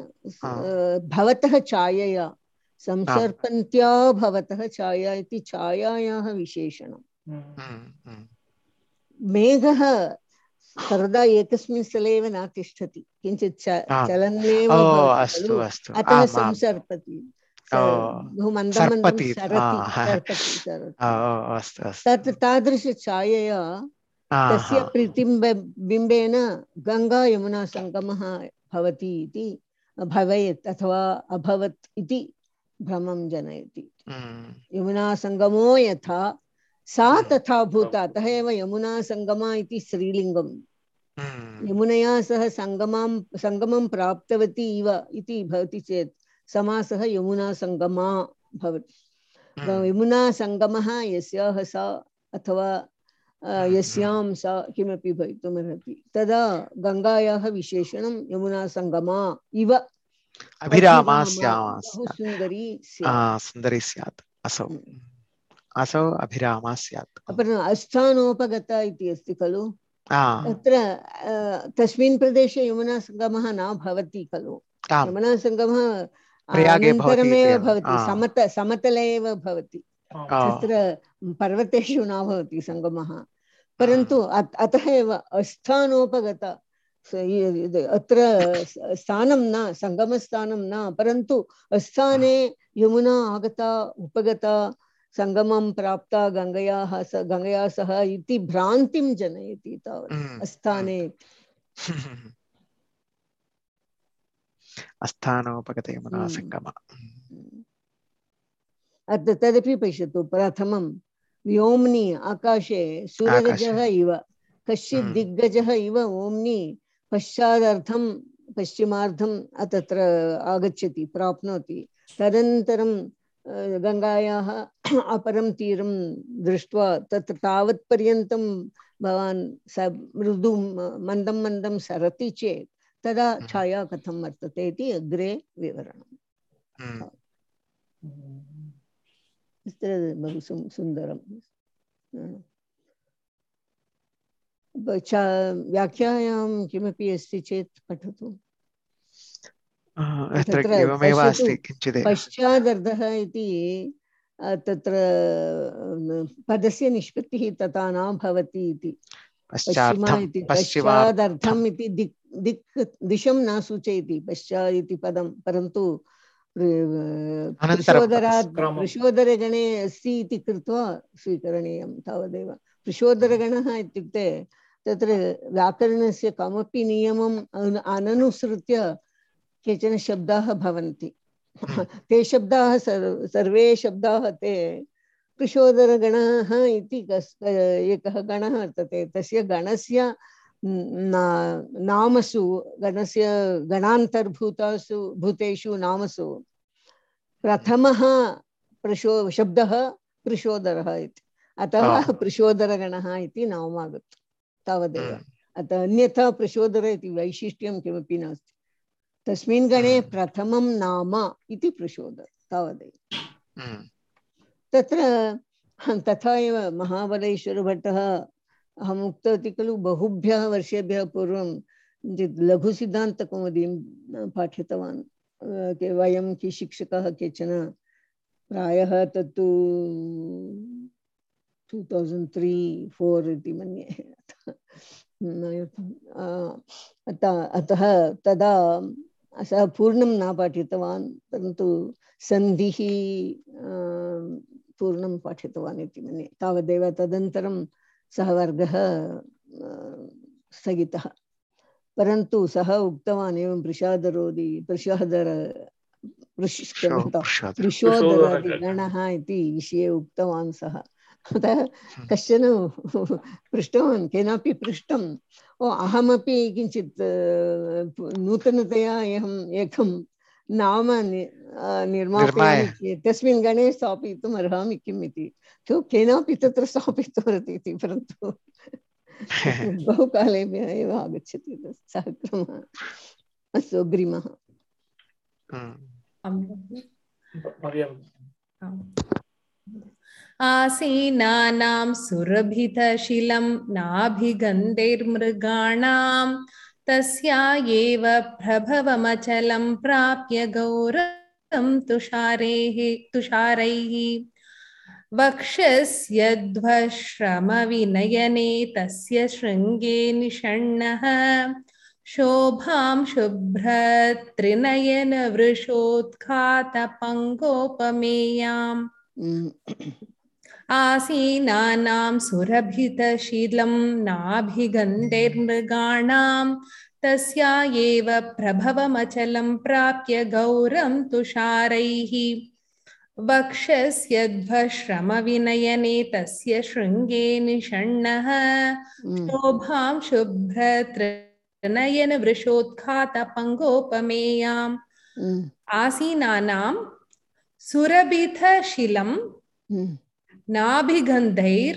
भवतः छायया संसर्पन्त्या भवतः छाया इति छायायाः विशेषणम्। मेघः सर्वदा एकस्मिन् स्थले एव न तिष्ठति, किञ्चित् चलन्नेव भवति खलु, अतः संसर्पति, बहु मन्दं मन्दं सरति सरति। तादृशछायया तस्य प्रतिबिम्बेन गङ्गा यमुना संगमः भवति इति भवेत् अथवा अभवत् इति भ्रमं जनयति। यमुना संगमो यथा सा तथा भूता, अतः एव यमुना संगमा इति स्त्रीलिङ्गम्। यमुनया सह संगमं संगमं प्राप्तवती इव इति भवति चेत् समासः यमुना संगमा भवति। यमुना संगमः यस्याः सा अथवा यस्यां सा किमपि भवितुमर्हति, तदा गङ्गायाः विशेषणं यमुना संगमा इव अभिरामा बहु सुन्दरी स्यात्। सुन्दरी स्यात् असौ असौ अभिरामा स्यात्। अपरम् अस्थानोपगता इति अस्ति खलु, तत्र तस्मिन् प्रदेशे यमुना संगमः न भवति खलु। यमुना संगमः अनन्तरमेव भवति, समत समतले एव भवति, तत्र पर्वतेषु न भवति संगमः। परन्तु अतः एव अस्थानोपगता, अत्र स्थानं न, संगमस्थानं न, परन्तु अस्थाने यमुना आगता उपगता संगमं प्राप्ता गंगयाः गंगया सह इति भ्रान्तिं जनयति तावत् अस्थाने। अस्थानोपगत यमुना संगमः। अत्र तदपि पश्यतु, प्रथमं व्योम्नि आकाशे सूरगजः इव कश्चित् दिग्गजः इव ओम्नि पश्चादर्थं पश्चिमार्धं तत्र आगच्छति, प्राप्नोति। तदनन्तरं गङ्गायाः अपरं तीरं दृष्ट्वा तत्र तावत् पर्यन्तं भवान् स मृदु मन्दं मन्दं सरति चेत् तदा छाया कथं वर्तते इति अग्रे विवरणम्। बहु सुन्दरं। व्याख्यायां किमपि अस्ति चेत् पठतु। पश्चादर्धः इति तत्र पदस्य निष्पत्तिः तथा न भवति इति। पश्चिमा इति पश्चादर्थम् इति दिक् दिक् दिशं न सूचयति पश्चात् इति पदं, परन्तु प्रशोदरात् प्रशोदरगणे अस्ति इति कृत्वा स्वीकरणीयं तावदेव। प्रशोदरगणः इत्युक्ते तत्र व्याकरणस्य कमपि नियमम् अननुसृत्य केचन शब्दाः भवन्ति। ते शब्दाः सर्वे शब्दाः ते प्रशोदरगणः इति एकः गणः वर्तते, तस्य गणस्य ना, नामसु गणस्य गणान्तर्भूतासु भूतेषु नामसु प्रथमः प्रशो शब्दः प्रशोदरः इति, अतः प्रशोदरगणः इति नामागतं तावदेव। अतः अन्यथा प्रशोदर इति वैशिष्ट्यं किमपि नास्ति। तस्मिन् गणे प्रथमं नाम इति प्रशोदर तावदेव। तत्र तथा एव महाबलेश्वरभट्टः, अहम् उक्तवती खलु बहुभ्यः वर्षेभ्यः पूर्वं लघुसिद्धान्तकौमुदीं पाठितवान्। वयं के शिक्षकाः केचन, प्रायः तत्तु टु तौसण्ड् त्री फोर् इति मन्ये। अतः तदा सः पूर्णं न पाठितवान्, परन्तु सन्धिः पूर्णं पाठितवान् इति मन्ये। तावदेव। तदनन्तरं सः वर्गः स्थगितः। परन्तु सः उक्तवान् एवं प्रसादरोदि प्रसादर प्रशोदरादिगणः इति विषये उक्तवान् सः। अतः कश्चन पृष्टवान्, केनापि पृष्टम्, ओ अहमपि किञ्चित् नूतनतया अहम् एकं नाम निर्मापयामि चेत् तस्मिन् गणे स्थापयितुम् अर्हामि किम् इति। केनापि तत्र स्थापितवती इति, परन्तु बहुकालेभ्यः एव आगच्छति सः क्रमः। अस्तु, अग्रिमः। आसीनानां सुरभितशिलं नाभिगन्धैर्मृगाणां तस्या एव प्रभवमचलं प्राप्य गौरवं तुषारैः तुषारैः वक्षस्यध्वश्रमविनयने तस्य शृङ्गे निषण्णः शोभां शुभ्रत्रिनयनवृषोत्खातपङ्गोपमेयाम् आसीनानां सुरभितशीलं नाभिगन्धैर्मृगाणां तस्या एव प्रभवमचलं प्राप्य गौरं तुषारैः वक्षस्यध्वश्रमविनयने तस्य शृङ्गे निषण्णः शोभां शुभ्रत्रिनयनवृषोत्खातपङ्गोपमेयाम् आसीनानां सुरभितशिलं नाभिगन्धैर्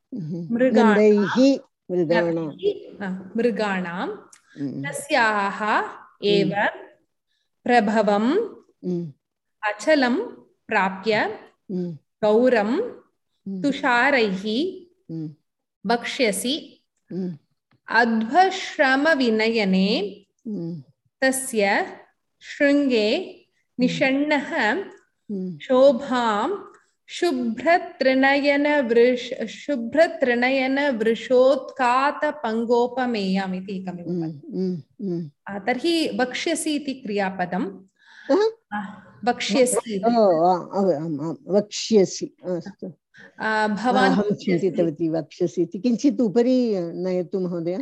मृगाणां तस्याः एव प्रभवम् अचलं प्राप्य गौरं तुषारैः वक्ष्यसि अध्वश्रमविनयने तस्य शृङ्गे निषण्णः शोभां शुभ्रत्रिनयनवृष शुभ्रत्रिनयनवृषोत्खातपङ्गोपमेयाम् इति एकमेव पदम्। तर्हि वक्ष्यसि इति क्रियापदं वक्ष्यसि वक्ष्यसि अस्तु। भवान् अहं चिन्तितवती वक्ष्यसि इति। किञ्चित् उपरि नयतु महोदय।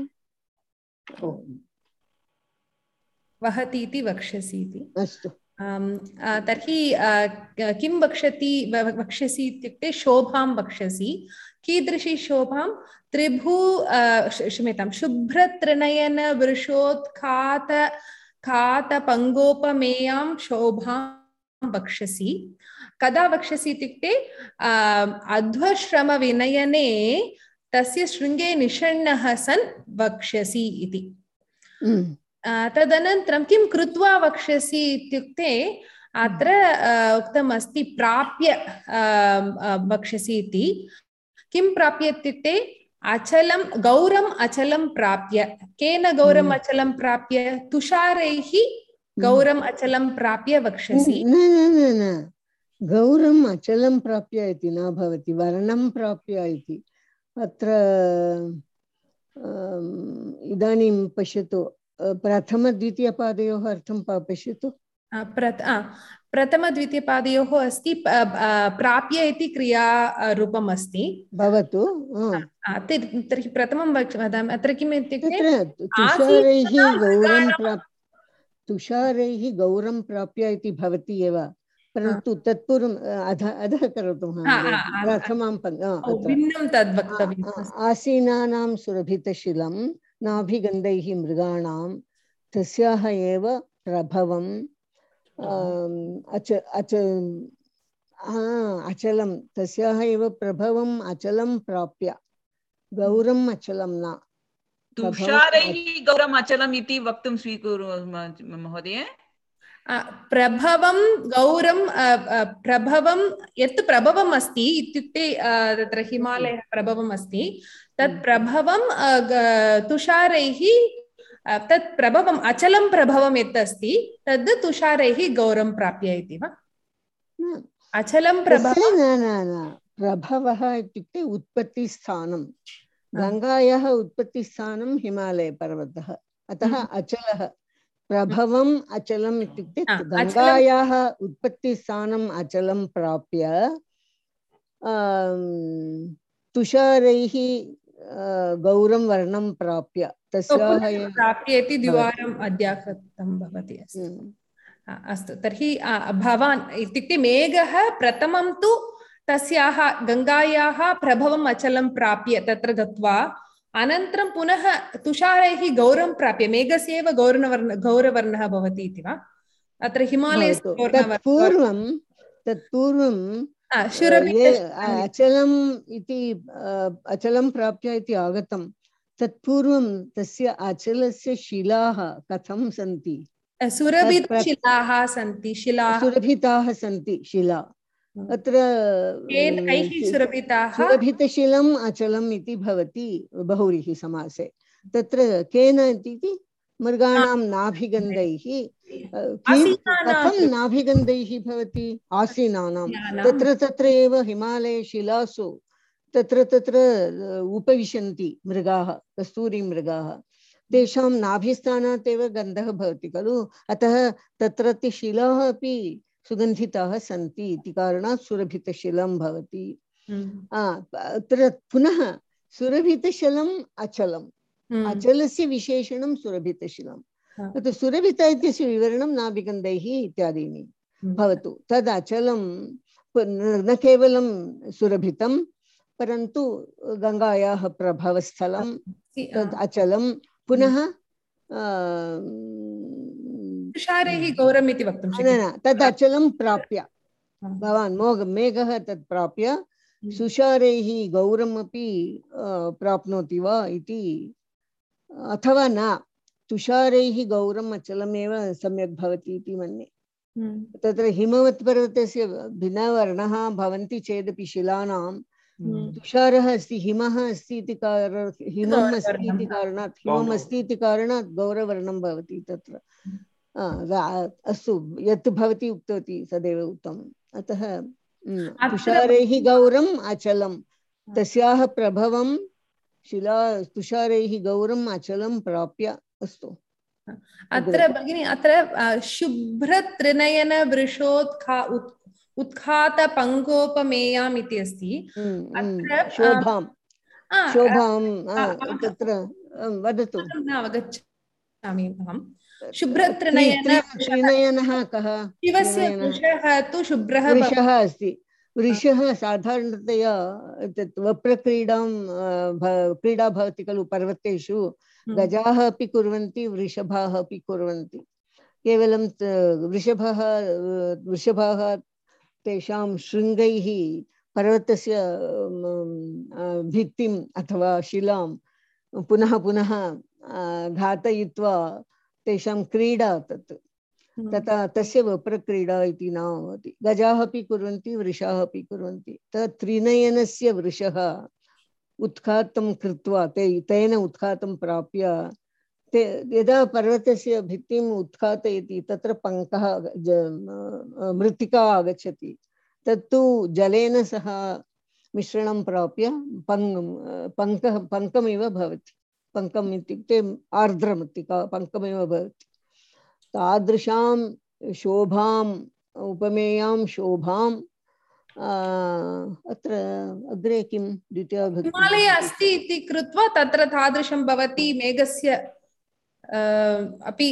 वहति इति वक्ष्यसि इति। अस्तु। तर्हि किं वक्षति वक्ष्यसि इत्युक्ते शोभां वक्ष्यसि। कीदृशी शोभां? त्रिभु क्षम्यतां शुभ्रत्रिनयनवृषोत्खात खातपङ्गोपमेयां शोभां वक्ष्यसि। कदा वक्ष्यसि इत्युक्ते अध्वश्रमविनयने तस्य शृङ्गे निषण्णः सन् वक्ष्यसि इति। तदनन्तरं किं कृत्वा वक्ष्यसि इत्युक्ते अत्र उक्तमस्ति प्राप्य वक्ष्यसि इति। किं प्राप्य इत्युक्ते अचलं गौरम् अचलं प्राप्य। केन गौरम् अचलं प्राप्य? तुषारैः गौरम् अचलं प्राप्य वक्ष्यसि। न न न न गौरम् अचलं प्राप्य इति न भवति, वर्णं प्राप्य इति। अत्र इदानीं पश्यतु, प्रथमद्वितीयपादयोः अर्थं पश्यतु। प्रथमद्वितीयपादयोः अस्ति प्राप्य इति क्रियारूपम् अस्ति। भवतु। तर्हि प्रथमं वदामि। अत्र किम् इत्युक्ते तुषारैः गौरं प्राप्य तुषारैः गौरं प्राप्य इति भवति एव, परन्तु तत्पूर्वम् अधः अधः करोतु। प्रथमं भिन्नं तद् वक्तव्यम्। आसीनानां सुरभितशिलं नाभिगन्धैः मृगाणां तस्याः एव प्रभवम् अच अच अचलं तस्याः एव प्रभवम् अचलं प्राप्य गौरम् अचलं न तुषारैः गौरम् अचलम् इति वक्तुं स्वीकुर्मः महोदय। प्रभवं गौरं प्रभवं यत् प्रभवम् अस्ति इत्युक्ते तत्र हिमालयः प्रभवम् अस्ति तत् प्रभवं तुषारैः तत् प्रभवम् अचलं प्रभवं यत् अस्ति तद् तुषारैः गौरं प्राप्य इति वा? अचलं प्रभवं न न न प्रभवः इत्युक्ते उत्पत्तिस्थानं गङ्गायाः उत्पत्तिस्थानं हिमालयपर्वतः अतः अचलः प्रभवम् अचलम् इत्युक्ते गङ्गायाः उत्पत्तिस्थानं अचलं प्राप्य तुषारैः गौरं वर्णं प्राप्य तस्याः प्राप्य इति द्विवारम् अध्याकृतं भवति अस्तु। तर्हि भवान् इत्युक्ते मेघः प्रथमं तु तस्याः गङ्गायाः प्रभवम् अचलं प्राप्य तत्र गत्वा अनन्तरं पुनः तुषारैः गौरं प्राप्य मेघस्य एव गौरवर्ण गौरवर्णः भवति इति वा? अत्र हिमालयस्य पूर्वं तत्पूर्वं अचलम् इति अचलं प्राप्य इति आगतं तत्पूर्वं तस्य अचलस्य शिलाः कथं सन्ति? सुरभितशिलाः सन्ति शिलाः सुरभिताः सन्ति शिला अत्र सुरभितशिलम् अचलम् इति भवति बहुव्रीहि समासे तत्र केन इति मृगाणां नाभिगन्धैः कथं नाभिगन्धैः भवति आसीनानां तत्र तत्र एव हिमालयशिलासु तत्र तत्र उपविशन्ति मृगाः कस्तूरी मृगाः तेषां नाभिस्थानात् एव गन्धः भवति खलु अतः तत्रत्य शिलाः अपि सुगन्धिताः सन्ति इति कारणात् सुरभितशिलं भवति। अत्र पुनः सुरभितशिलम् अचलम् अचलस्य विशेषणं सुरभितशिलम् तत् सुरभित इत्यस्य विवरणं नाभिगन्धैः इत्यादीनि भवतु तद् अचलं न केवलं सुरभितं परन्तु गङ्गायाः प्रभवस्थलं तद् अचलं पुनः तुषारैः गौरम् इति वक्तुं शक्यते तद् अचलं प्राप्य भवान् मोघ मेघः तत् प्राप्य तुषारैः गौरमपि प्राप्नोति वा इति अथवा न तुषारैः गौरम् अचलमेव सम्यक् भवति इति मन्ये। तत्र हिमवत्पर्वतस्य भिन्नवर्णाः भवन्ति चेदपि शिलानां तुषारः अस्ति हिमः अस्ति इति कारणात् हिमम् अस्ति इति कारणात् हिमम् अस्ति इति कारणात् गौरवर्णं भवति तत्र अस्तु यत् भवती उक्तवती तदेव उत्तमम् अतः तुषारैः गौरम् अचलं तस्याः प्रभवं शिला तुषारैः गौरम् अचलं प्राप्य अस्तु। अत्र भगिनी अत्र शुभ्रत्रिनयन वृषोत्खा उत्खात पंकोपमेयाम् इति अस्ति शोभां शोभां तत्र वदतु न अवगच्छामि अहं शुभ्रत्रिनयन त्रिनयनः कः शिवस्य वृषः तु शुभ्रः वृषः अस्ति वृषः साधारणतया तत् वप्रक्रीडां क्रीडा भवति खलु पर्वतेषु गजाः अपि कुर्वन्ति वृषभाः अपि कुर्वन्ति केवलं वृषभः वृषभाः तेषां शृङ्गैः पर्वतस्य भित्तिम् अथवा शिलां पुनः पुनः घातयित्वा तेषां क्रीडा तत् तथा तस्य वप्रक्रीडा इति न भवति गजाः अपि कुर्वन्ति वृषाः अपि कुर्वन्ति तत् त्रिनयनस्य वृषः उत्खातं कृत्वा ते तेन उत्खातं प्राप्य ते यदा पर्वतस्य भित्तिम् उत्खातयति तत्र पङ्कः मृत्तिका आगच्छति तत्तु जलेन सह मिश्रणं प्राप्य पङ् पङ्कः पङ्कमिव भवति पङ्कम् इत्युक्ते आर्द्रमृत्तिका पङ्कमिव भवति तादृशां शोभाम् उपमेयां शोभां अत्र अग्रे किं द्वितीया हिमालये अस्ति इति कृत्वा तत्र तादृशं भवति मेघस्य अपि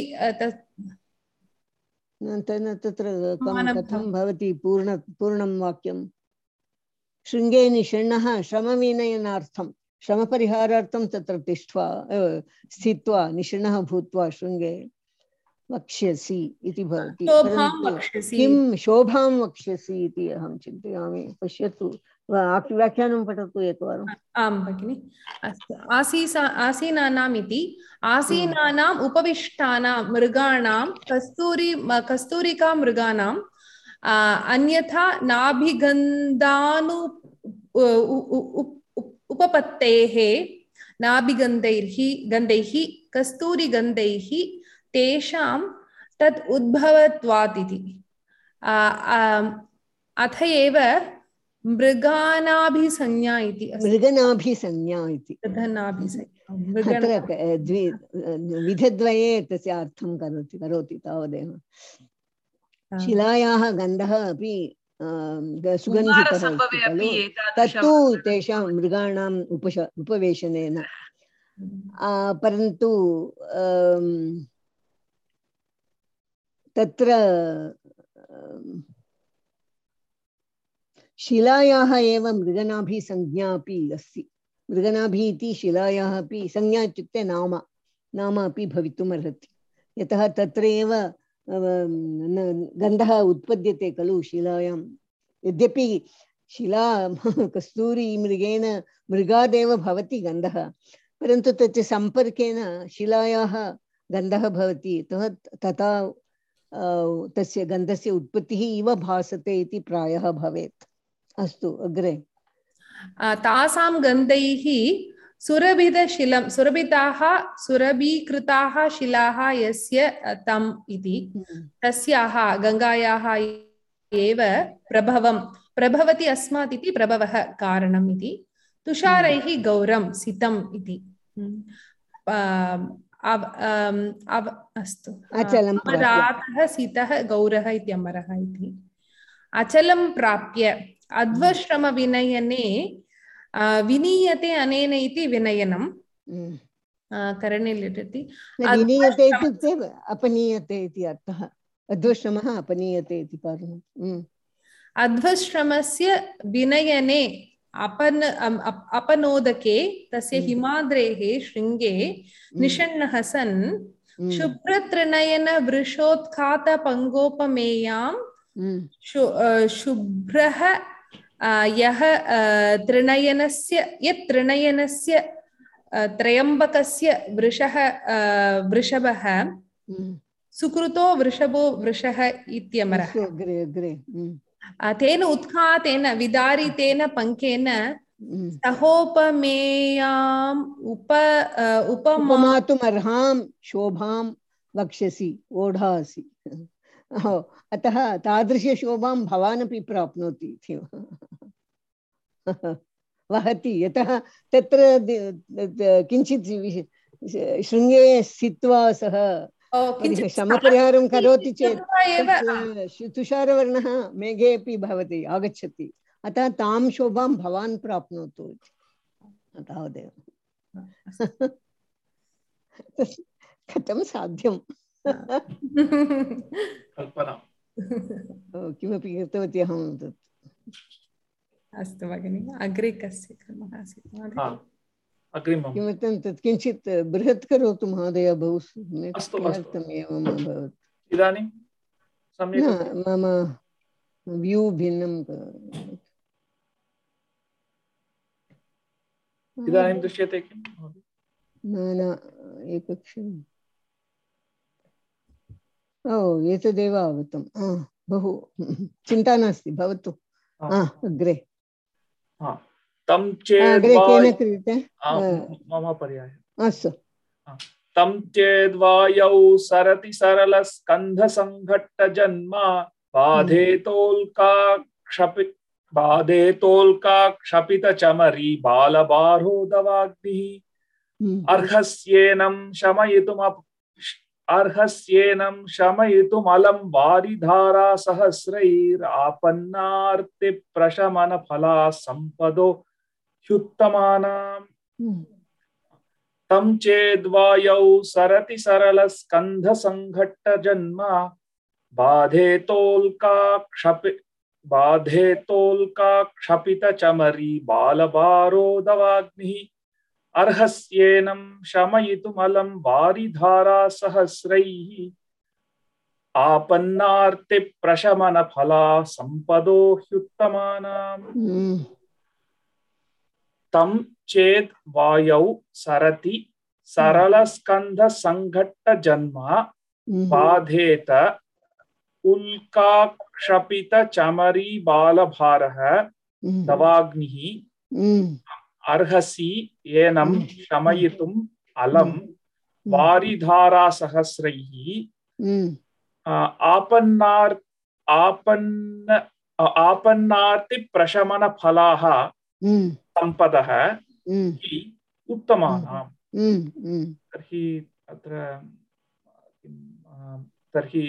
तत्र कथं भवति पूर्ण पूर्णं वाक्यं शृङ्गे निषण्णः श्रमविनयनार्थं श्रमपरिहारार्थं तत्र तिष्ठ्वा स्थित्वा निषण्णः भूत्वा शृङ्गे वक्ष्यसि इति भवति। शोभां परन्तु वक्ष्यसि। किं शोभां वक्ष्यसि इति अहं चिन्तयामि। पश्यतु, व्याख्यानं पठतु एकवारम्। आं भगिनि। अस्तु, आसीसा आसीनानाम् इति आसीनानाम् उपविष्टानां मृगाणां कस्तूरी कस्तूरिका मृगाणां अन्यथा नाभिगन्धानु उपपत्तेः नाभिगन्धैः गन्धैः कस्तूरिगन्धैः तेषां तत् उद्भवत्वात् इति। अथ एव मृगानाभिसंज्ञा इति अस्ति। मृगनाभिसंज्ञा इति मृगनाभिसंज्ञा तत्र द्वि विधद्वये तस्य अर्थं करोति करोति तावदेव। शिलायाः गन्धः अपि सुगन्धितः अस्ति खलु, तत्तु तेषां मृगाणाम् उपश उपवेशनेन। परन्तु तत्र शिलायाः एव मृगनाभिसंज्ञा अपि अस्ति। मृगनाभि इति शिलायाः अपि संज्ञा इत्युक्ते नाम नाम अपि भवितुम् अर्हति। यतः तत्र एव गन्धः उत्पद्यते खलु शिलायां। यद्यपि शिला कस्तूरी मृगेण मृगादेव भवति गन्धः, परन्तु तस्य सम्पर्केन शिलायाः गन्धः भवति। तथा तस्य गन्धस्य उत्पत्तिः इव भासते इति प्रायः भवेत्। अस्तु, अग्रे। तासां गन्धैः सुरभितशिलं सुरभिताः सुरभीकृताः शिलाः यस्य तम् इति तस्याः गङ्गायाः एव प्रभवं प्रभवति अस्मात् इति प्रभवः कारणम् इति। तुषारैः गौरं सितम् इति। अस्तु, अमरातः सितः गौरः इति अमरः इति। अचलं प्राप्य अध्वश्रमविनयने विनीयते अनेन इति विनयनं करणे लिटति। विनीयते इत्युक्ते अपनीयते इति अर्थः। अध्वश्रमः अपनीयते इति कारणम्। अध्वश्रमस्य विनयने अपन अपनोदके तस्य हिमाद्रेः शृङ्गे निषण्णः सन् शुभ्रत्रिनयन वृषोत्खात पंगोपमेयां शुभ्रः यः त्रिनयनस्य यत् त्रिनयनस्य त्रयम्बकस्य वृषः वृषभः सुकृतो वृषभो वृषः इत्यमरः। तेन उत्खातेन विदारितेन पङ्केन सहोपमेयाम् उप उपमातुमर्हां शोभां वक्ष्यसि ओढासि। अतः तादृशशोभां भवानपि प्राप्नोति इति वहति। यतः तत्र किञ्चित् शृङ्गे स्थित्वा सः श्रमपरिहारं करोति चेत् तुषारवर्णः मेघे अपि भवति आगच्छति। अतः तां शोभां भवान् प्राप्नोतु इति तावदेव। कथं साध्यं? किमपि कृतवती अहं तत्। अस्तु भगिनि, अग्रे कस्य क्रमः आसीत् महोदय? किमर्थं तत् किञ्चित् बृहत् करोतु महोदय, बहु सम्यक् एवम् अभवत्। इदानीं मम व्यू भिन्नं। इदानीं दृश्यते किं? न न एकक्षणम्। ओ, एतदेव आगतं। बहु चिन्ता नास्ति, भवतु। अग्रे तं केन क्रियते? मम पर्यायः। अस्तु। तं चेद्वायौ सरति सरलस्कन्धसङ्घट्टजन्मा बाधेतोल्का क्षपि बाधेतोल्का क्षपितचमरी बालबारोदवाग्निः अर्हस्येनं शमयितुमप अर्हस्येनं शमयितुमलं वारिधारा सहस्रैरापन्नार्तिप्रशमनफला सम्पदो ह्युत्तमानाम्। तं चेद्वायौ सरति सरलस्कन्धसङ्घट्टजन्मा बाधेतोल्का क्षपि बाधेतोल्का क्षपितचमरी बालबारोदवाग्निः अर्हस्येनं शमयितुमलं वारिधारा सहस्रैः आपन्नार्तिप्रशमनफला सम्पदो ह्युत्तमानाम् तं चेत् वायौ सरति सरलस्कन्धसङ्घट्टजन्मा बाधेत उल्काक्षपितचमरीबालभारः दवाग्निः अर्हसि येनं शमयितुम् अलं वारिधारासहस्रैः आपन्नार् आपन्न आपन्नार्तिप्रशमनफलाः सम्पदः हि उत्तमानाम्। तर्हि अत्र तर्हि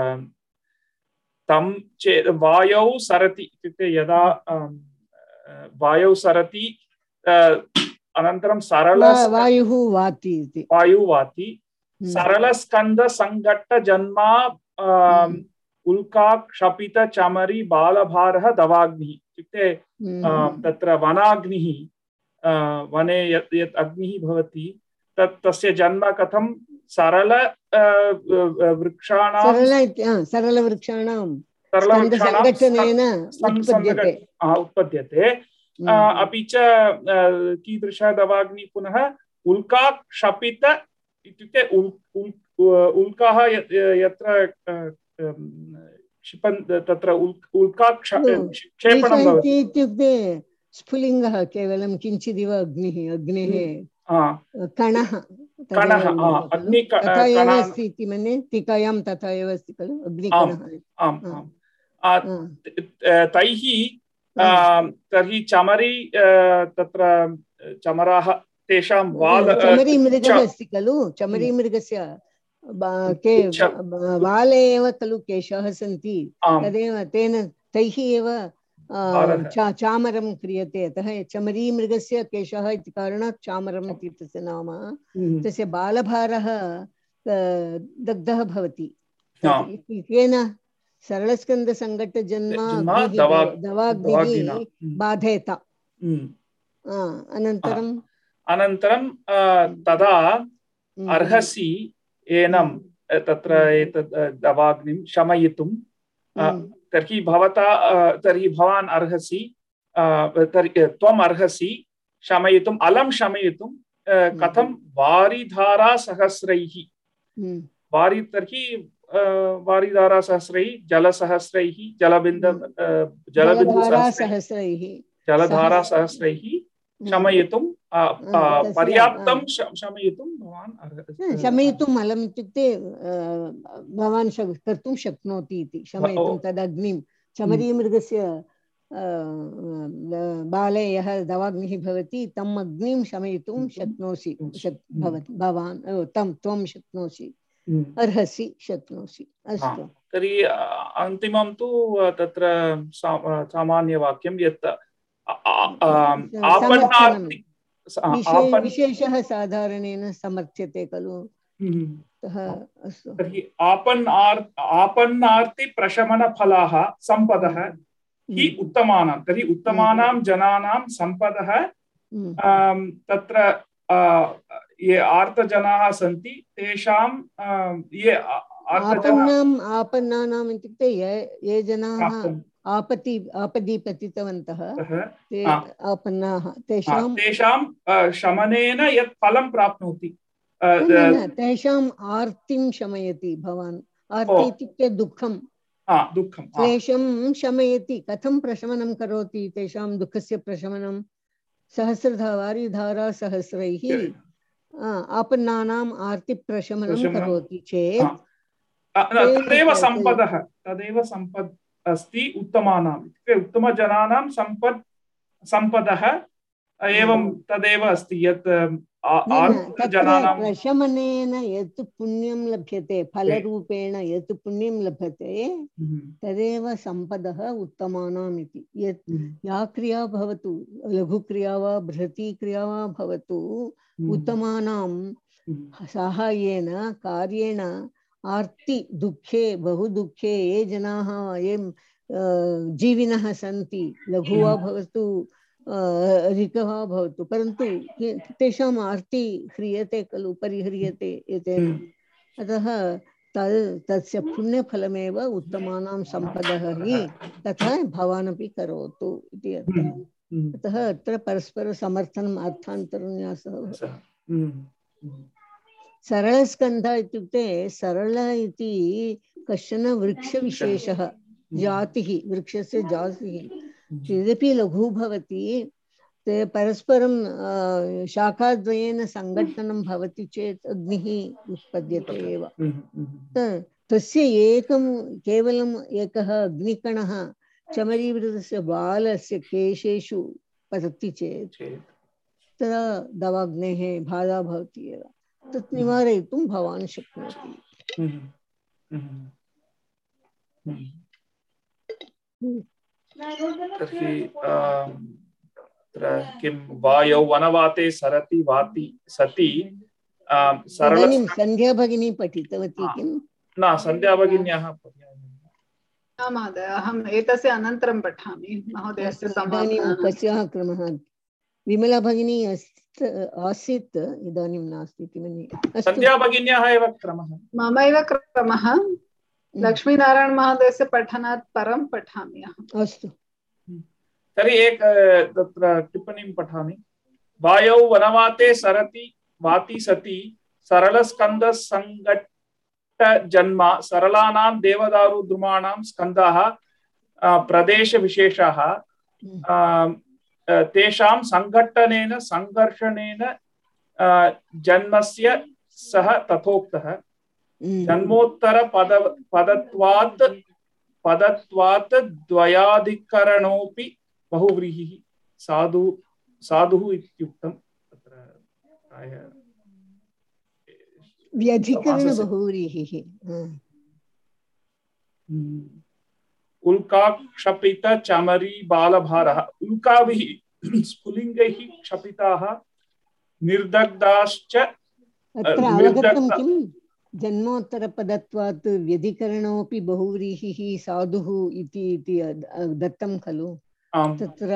तं चेत् वायौ सरति इत्युक्ते यदा वायौ सरति अनन्तरं सरल वायुः वाति इति वायुः वाति सरलस्कन्धसङ्घट्टजन्मा उल्काक्षपितचमरी बालभारः दवाग्निः इत्युक्ते तत्र वनाग्निः वने यत् यत् अग्निः भवति तत् तस्य जन्म कथं सरल वृक्षाणां सरलवृक्षाणां सरलवृक्षाणां उत्पद्यते उत्पद्यते अपि च कीदृशः दवाग्निः पुनः उल्काक्षपित इत्युक्ते उल्काः यत्र क्षिपन् तत्र उल्काक्षेपणं भवति इत्युक्ते स्फुलिङ्गः केवलं किञ्चिदिव अग्निः अग्नेः कणः कणः तथा एव अस्ति इति मन्ये टीकायां तथा एव अस्ति खलु अग्निकणः। तैः तर्हि चमरी तत्र चमराः तेषां बाल चमरी मृगः अस्ति खलु चमरीमृगस्य के बाले एव खलु केशाः सन्ति तदेव तेन तैः एव चामरं क्रियते अतः चमरीमृगस्य केशः इति कारणात् चामरम् इति तस्य नाम। तस्य बालभारः दग्धः भवति केन सरलस्कन्धसङ्घट्टजन्मा दवाग्निः बाधेत। अनन्तरं अनन्तरं तदा अर्हसि एनं तत्र एतद् दवाग्निं शमयितुं तर्हि भवता तर्हि भवान् अर्हसि तर्हि त्वम् अर्हसि शमयितुम् अलं शमयितुं कथं वारिधारासहस्रैः वारि तर्हि वारिधारासहस्रैः जलसहस्रैः जलबिन्द जलबिन्दुसहस्रैः जलधारासहस्रैः शमयितुं पर्याप्तं शमयितुं भवान् अर्हति। शमयितुम् अलम् इत्युक्ते भवान् कर्तुं शक्नोति इति शमयितुं तदग्निं चमरीमृगस्य बाले यः दवाग्निः भवति तम् अग्निं शमयितुं शक्नोषि भवान् तं त्वं शक्नोषि अर्हसि शक्नोषि। अस्तु तर्हि अन्तिमं तु तत्र सामान्यवाक्यं यत् विशेषः साधारणेन समर्थ्यते खलु। तर्हि आपन्नार् आपन्नार्तिप्रशमनफलाः सम्पदः हि उत्तमानां तर्हि उत्तमानां जनानां सम्पदः तत्र ये आर्तजनाः सन्ति तेषां ये आपन्नाम् आपन्नानाम् इत्युक्ते ये जनाः आपति आपदि पतितवन्तः ते आपन्नाः तेषां तेषां शमनेन यत् फलं प्राप्नोति तेषाम् आर्तिं शमयति भवान्। आर्ति इत्युक्ते दुःखं दुःखं क्लेशं शमयति। कथं प्रशमनं करोति तेषां दुःखस्य प्रशमनं सहस्रधा वारिधारा सहस्रैः आपन्नानाम् आर्तिप्रशमनं करोति चेत् तदेव सम्पदः तदेव सम्पद् अस्ति उत्तमानाम् इत्युक्ते उत्तमजनानां सम्पद् सम्पदः एवं तदेव अस्ति यत् जनानां प्रशमनेन यत् पुण्यं लभ्यते फलरूपेण यत् पुण्यं लभ्यते तदेव सम्पदः उत्तमानाम् इति। यत् या क्रिया भवतु लघुक्रिया वा बृहती क्रिया वा भवतु उत्तमानां साहाय्येन कार्येण आर्ति दुःखे बहु दुःखे ये जनाः ये जीविनः सन्ति लघु वा भवतु ऋकः भवतु, परन्तु तेषाम् आर्ति ह्रियते खलु, परिह्रियते एतेन। अतः तद् तस्य पुण्यफलमेव उत्तमानां सम्पदः हि, तथा भवानपि करोतु इति अर्थः। अतः अत्र परस्परसमर्थनम् अर्थान्तरन्यासः भवति। सरलस्कन्धः इत्युक्ते सरल इति कश्चन वृक्षविशेषः, जातिः, वृक्षस्य जातिः यद्यपि लघु भवति, ते परस्परं शाखाद्वयेन सङ्घटनं भवति चेत् अग्निः उत्पद्यते एव। तस्य एकं केवलम् एकः अग्निकणः चमरीवृतस्य बालस्य केशेषु पतति चेत् तदा दवाग्नेः बाधा भवति एव। तत् निवारयितुं भवान् शक्नोति। तर्हि किं वायौ वनवाते सरति वाति सति सरल। इदानीं सन्ध्या भगिनी पठितवती किं? न, सन्ध्या भगिन्याः न महोदय, अहम् एतस्य अनन्तरं पठामि महोदयस्य इदानीं कस्याः क्रमः? विमला भगिनी आसीत्, इदानीं नास्ति इति मन्ये। सन्ध्या भगिन्याः एव क्रमः। मम एव क्रमः। लक्ष्मीनारायण महोदयस्य पठनात् परं पठामि अहम्। अस्तु, तर्हि एक तत्र टिप्पणीं पठामि। वायौ वनवाते सरति वाति सति सरलस्कन्धः सङ्घट्टजन्मा सरलानां देवदारु द्रुमाणां स्कन्धाः प्रदेशविशेषाः तेषां सङ्घट्टनेन सङ्घर्षणेन जन्मस्य सः तथोक्तः। जन्मोत्तर पद पदत्वात् पदत्वात् द्वयाधिकरणोऽपि बहुव्रीहिः साधु साधुः इत्युक्तम्। तत्र प्रायः व्यधिकरण बहुव्रीहिः। उल्का क्षपित चमरी बालभारः। उल्काभिः स्फुलिङ्गैः क्षपिताः निर्दग्धाश्च। अत्र अवगतं किं? जन्मोत्तरपदत्वात् व्यधिकरणोऽपि बहुव्रीहिः साधुः इति इति दत्तं खलु। तत्र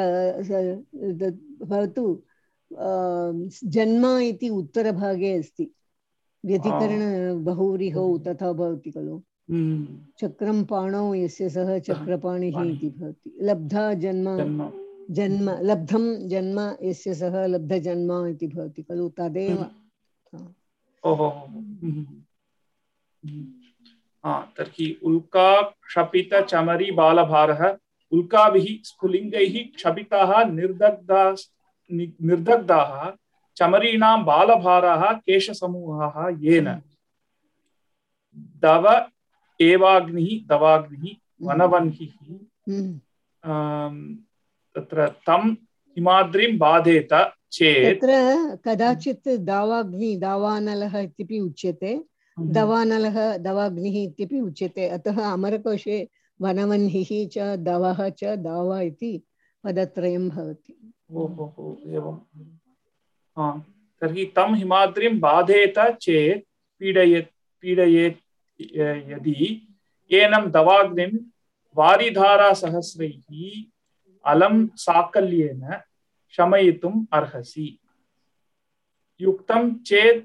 भवतु जन्म इति उत्तरभागे अस्ति, व्यधिकरण बहुव्रीहौ तथा भवति खलु। चक्रं पाणौ यस्य सः चक्रपाणिः इति भवति। लब्धा जन्म जन्म लब्धं जन्म यस्य सः लब्धजन्म इति भवति खलु, तदेव। ओहो। तर्हि उल्का क्षपित चमरी बालभारः। उल्काभिः स्फुलिङ्गैः क्षपिताः निर्दग्धाः निर्दग्धाः चमरीणां बालभाराः केशसमूहाः येन दव एवाग्निः दवाग्निः वनवह्निः तत्र तं हिमाद्रिं बाधेत चेत्। तत्र कदाचित् दावाग्नि दावानलः इत्यपि उच्यते, दवानलः दवाग्निः इत्यपि उच्यते। अतः अमरकोशे वनवह्निः च दवः च दावा इति पदत्रयं भवति। ओहो एवं। तर्हि तं हिमाद्रिं बाधेत चेत् पीडयेत् पीडयेत् यदि एनं दवाग्निं वारिधारासहस्रैः अलं साकल्येन शमयितुम् अर्हसि। युक्तं चेत्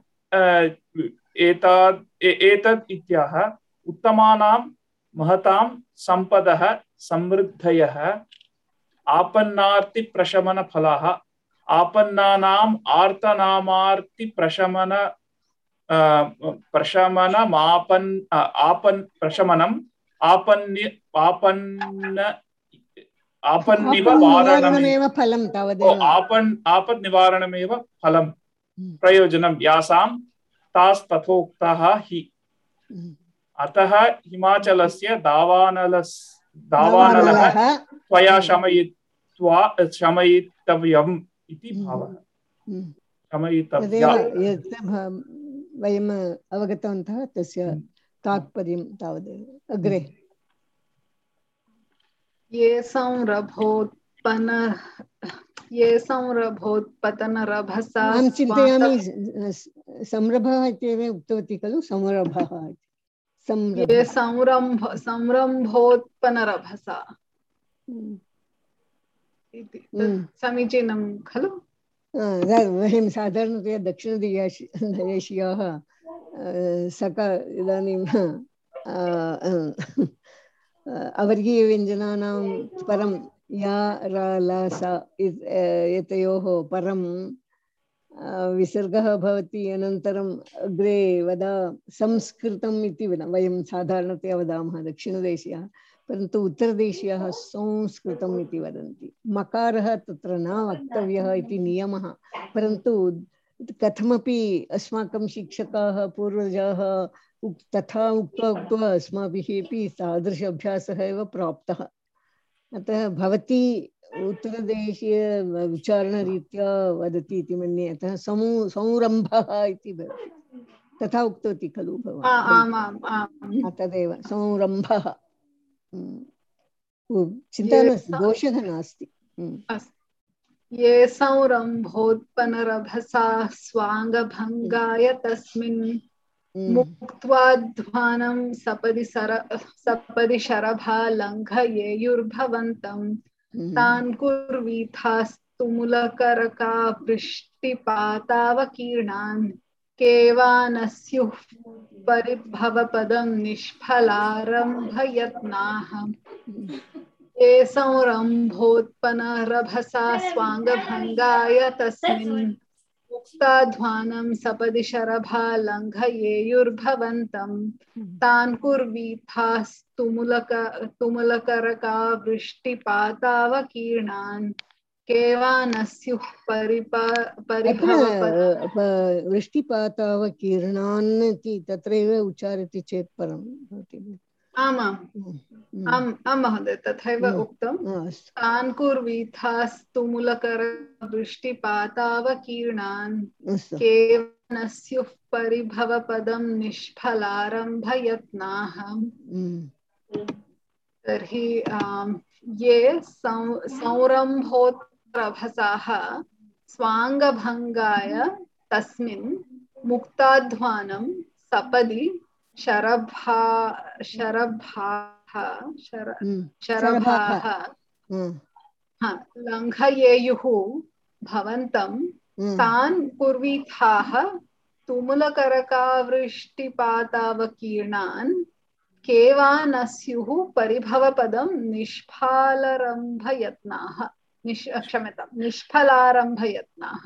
एतद् एतद् इत्याह उत्तमानां महतां सम्पदः समृद्धयः आपन्नार्तिप्रशमनफलाः। आपन्नानाम् आर्तनामार्तिप्रशमन प्रशमनमापन् आपन् प्रशमनम् आपन्नि आपन्न आपन्निव वारणमेव फलं तावदेव। आपन् आपन् निवारणमेव फलं प्रयोजनं यासां तास्तथोक्ताः हि। अतः हिमाचलस्य दावानलस् दावानलः त्वया शमयित्वा शमयितव्यम् इति भावः। शमयितव्यम् वयम् अवगतवन्तः, तस्य तात्पर्यं तावदेव। अग्रे। ये संरभोत्पन्न ये संरभोत्पतनरभसा। अहं चिन्तयामि संरभः इत्येव उक्तवती खलु, संरभः। ये संरम्भ संरम्भोत्पन्नरभसा इति तत् समीचीनं खलु? वयं साधारणतया दक्षिणदेशीयाः सका इदानीं अवर्गीयव्यञ्जनानां परं या रा ला सा एतयोः परं विसर्गः भवति, अनन्तरम् अग्रे वदा संस्कृतम् इति वयं साधारणतया वदामः दक्षिणदेशीयाः, परन्तु उत्तरदेशीयाः संस्कृतम् इति वदन्ति। मकारः तत्र न वक्तव्यः इति नियमः, परन्तु कथमपि अस्माकं शिक्षकाः पूर्वजाः तथा उक्त्वा उक्त्वा अस्माभिः अपि तादृश अभ्यासः एव प्राप्तः। अतः भवती उत्तरदेशीय उच्चारणरीत्या वदति इति मन्ये, अतः समू संरम्भः इति भवति, तथा उक्तवती खलु भवान्? तदेव संरम्भः, चिन्ता नास्ति, दोषः नास्ति। ये संरम्भोत्पन्नरभसा स्वाङ्गभङ्गाय तस्मिन् मुक्त्वाध्वानं सपदि सर सपदि शरभा लङ्घयेयुर्भवन्तं तान् कुर्वीथास्तुमुलकरका वृष्टिपातावकीर्णान् केवानस्युः परिभवपदं निष्फलारम्भयत्नाः। ये संरम्भोत्पन्नरभसा स्वाङ्गभङ्गाय तस्मिन् मुक्ताध्वानं सपदि शरभा लङ्घयेयुर्भवन्तं तान् कुर्वीथास्तुमुलक तुमुलकरका वृष्टिपातावकीर्णान् केवानस्युः परिप परिभवपदं वृष्टिपातावकीर्णान् इति तत्रैव उच्चार्यते चेत् परं भवति। आमाम् आम् आम् महोदय, तथैव उक्तं। तान् कुर्वीथास्तुमुलकर वृष्टिपातावकीर्णान् केवनस्युः परिभवपदं निष्फलारम्भयत्नाः। तर्हि ये संरम्भोत्प्रभसाः स्वाङ्गभङ्गाय तस्मिन् मुक्ताध्वानं सपदि शरभा शरभाः शर शरभाः लङ्घयेयुः भवन्तं तान् कुर्वीथाः तुमुलकरकावृष्टिपातावकीर्णान् केवानस्युः परिभवपदं निष्फालरम्भयत्नाः निष् क्षम्यतां निष्फलारम्भयत्नाः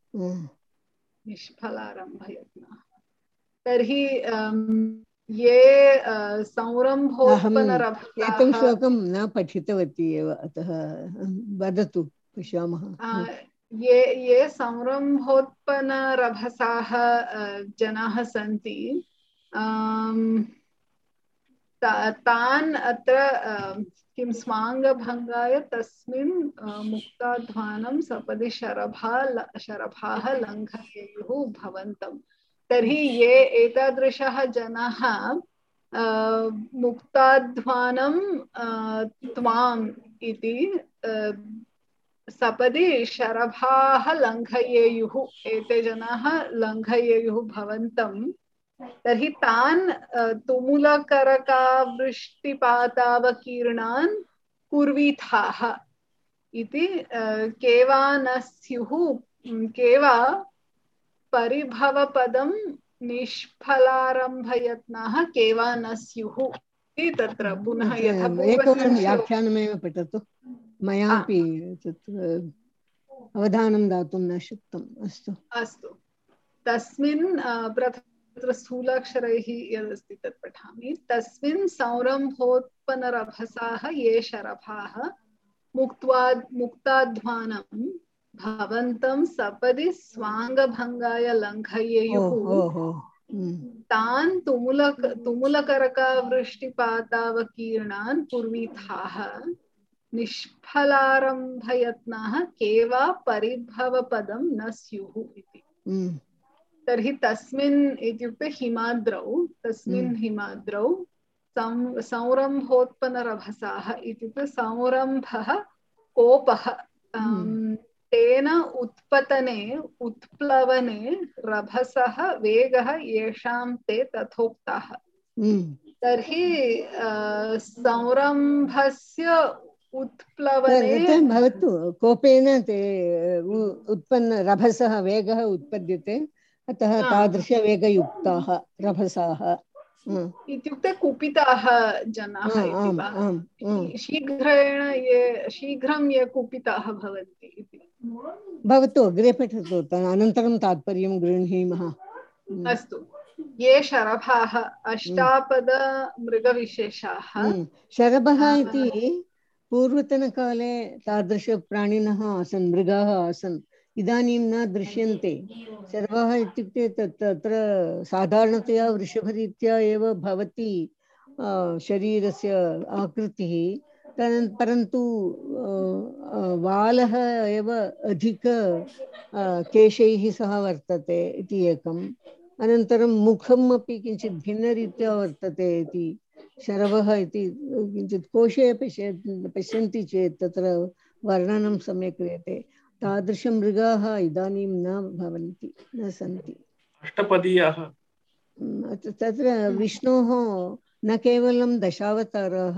निष्फलारम्भयत्नाः। तर्हि ये संरम्भोत्पन्नरभसाः, एतं श्लोकं न पठितवती एव, अतः वदतु, पश्यामः। ये ये संरम्भोत्पन्नरभसाः जनाः सन्ति, तान् अत्र किं स्वाङ्गभङ्गाय तस्मिन् मुक्ताध्वानं सपदि शरभा शरभाः लङ्घयेयुः भवन्तं। तर्हि ये एतादृशः जनाः मुक्ताध्वानं त्वाम् इति सपदि शरभाः लङ्घयेयुः, एते जनाः लङ्घयेयुः भवन्तं, तर्हि तान् तुमुलकरकावृष्टिपातावकीर्णान् कुर्वीथाः इति केवानस्युः केवा परिभवपदं निष्फलारम्भयत्नाः केवानस्युः इति तत्र पुनः यथा एकवारं व्याख्यानमेव पठतु, मयापि अवधानं दातुं न शक्तम्। अस्तु अस्तु, तस्मिन् तत्र स्थूलाक्षरैः यदस्ति तत् पठामि। तस्मिन् संरम्भोत्पन्नरभसाः ये शरभाः मुक्त्वा मुक्ताध्वानं भवन्तं सपदि स्वाङ्गभङ्गाय लङ्घयेयुः तान् तुमुलक तुमुलकरकावृष्टिपातावकीर्णान् कुर्वीथाः निष्फलारम्भयत्नाः केवा परिभवपदं न स्युः इति। तर्हि तस्मिन् इत्युक्ते हिमाद्रौ, तस्मिन् हिमाद्रौ संरम्भोत्पन्नरभसाः इत्युक्ते संरम्भः कोपः, तेन उत्पतने उत्प्लवने रभसः वेगः येषां ते तथोक्ताः। तर्हि संरम्भस्य उत्प्लवने तत् भवतु कोपेन ते उ- उत्पन्न रभसः वेगः उत्पद्यते अतः हा। तादृशवेगयुक्ताः रभसाः। हम्म, इत्युक्ते कुपिताः जनाः हा, इति आम् वा? आम् आम् शीघ्रेण ये शीघ्रं ये कुपिताः भवन्ति इति। भवतु अग्रे पठतु त- अनन्तरं तात्पर्यं गृह्णीमः। हम्म, अस्तु। ये शरभाः अष्टापदमृगविशेषाः हम्म, शरभः आ, इति पूर्वतनकाले तादृशप्राणिनः आसन्, मृगाः आसन्, इदानीं न दृश्यन्ते। शरभः इत्युक्ते तत् तत्र साधारणतया वृषभरीत्या एव भवति आ, शरीरस्य आकृतिः, तन्- परन्तु आ, आ, वालः एव अधिक आ, केशैः सह वर्तते इति एकम्। अनन्तरं मुखम् अपि किञ्चित् भिन्नरीत्या वर्तते इति। शरभः इति किञ्चित् कोशे पश्य पश्यन्ति चेत् तत्र वर्णनं सम्यक् क्रियते। तादृशमृगाः इदानीं न भवन्ति, न सन्ति। अष्टपदीयाः उम्, अत- तत्र विष्णोः न केवलं दशावताराः,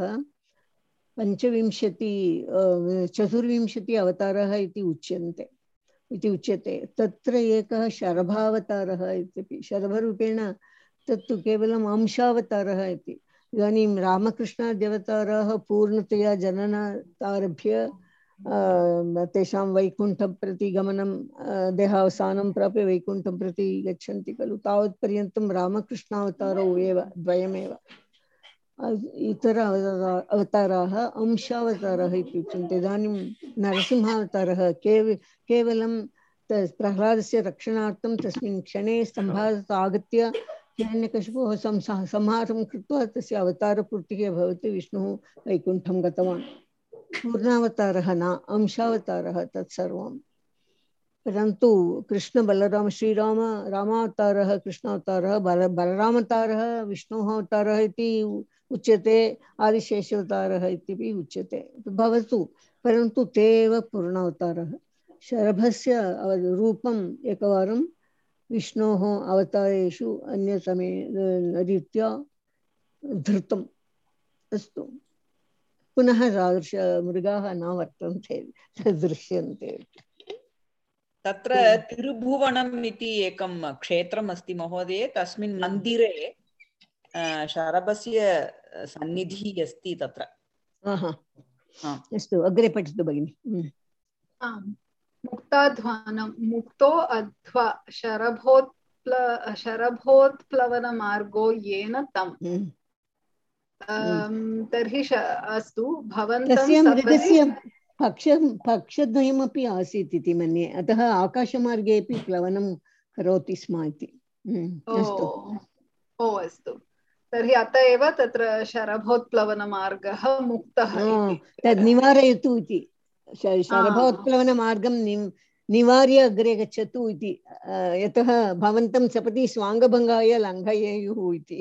पञ्चविंशति अ, चतुर्विंशति अवताराः इति उच्यन्ते इति उच्यते। तत्र एकः शरभावतारः इत्यपि, शरभरूपेण तत्तु केवलम् अंशावतारः इति। इदानीं रामकृष्णाद्यवताराः पूर्णतया जननादारभ्य तेषां वैकुण्ठं प्रति गमनं, देहावसानं प्राप्य वैकुण्ठं प्रति गच्छन्ति खलु, तावत्पर्यन्तं रामकृष्णावतारौ एव द्वयमेव। इतर अवताराः अंशावताराः इति उच्यन्ते। इदानीं नरसिंहावतारः केव केवलं प्रह्लादस्य रक्षणार्थं तस्मिन् क्षणे स्तम्भात् आगत्य हिरण्यकशिपोः संहारं कृत्वा तस्य अवतारपूर्तिः भवति, विष्णुः वैकुण्ठं गतवान्। पूर्णावतारः न, अंशावतारः तत्सर्वं। परन्तु कृष्ण बलराम श्रीराम रामावतारः कृष्णावतारः, बल बलरामावतारः विष्णोः अवतारः इति उच्यते, आदिशेषावतारः इत्यपि उच्यते। भवतु, परन्तु ते एव पूर्णावतारः। शरभस्य रूपम् एकवारं विष्णोः अवतारेषु अन्यतमे रीत्या धृतम्। अस्तु, पुनः तादृशमृगाः न वर्तन्ते, दृश्यन्ते। तत्र तिरुभुवनम् इति एकं क्षेत्रम् अस्ति महोदय, तस्मिन् मन्दिरे अ, शरभस्य सन्निधिः अस्ति तत्र। आहा, हा। अस्तु, अग्रे पठतु भगिनि। हम्म। आम्। मुक्ताध्वानं मुक्तो अध्वा शरभोत्प्ल शरभोत्प्लवनमार्गो येन तम्। हम्म। अम्, तर्हि श- अस्तु भवन्तं तस्य सपदि मृगस्य पक्ष पक्षद्वयमपि आसीत् इति मन्ये, अतः आकाशमार्गेपि प्लवनं करोति स्म इति। हम्म, ओ अस्तु। ओ अस्तु, तर्हि अत एव तत्र शरभोत्प्लवनमार्गः मुक्तः आ, इति। तद् निवारयतु इति, श- आ, शरभोत्प्लवनमार्गं नि निवार्य अग्रे गच्छतु इति। अ, यतः भवन्तं सपदि स्वाङ्गभङ्गाय लङ्घयेयुः इति।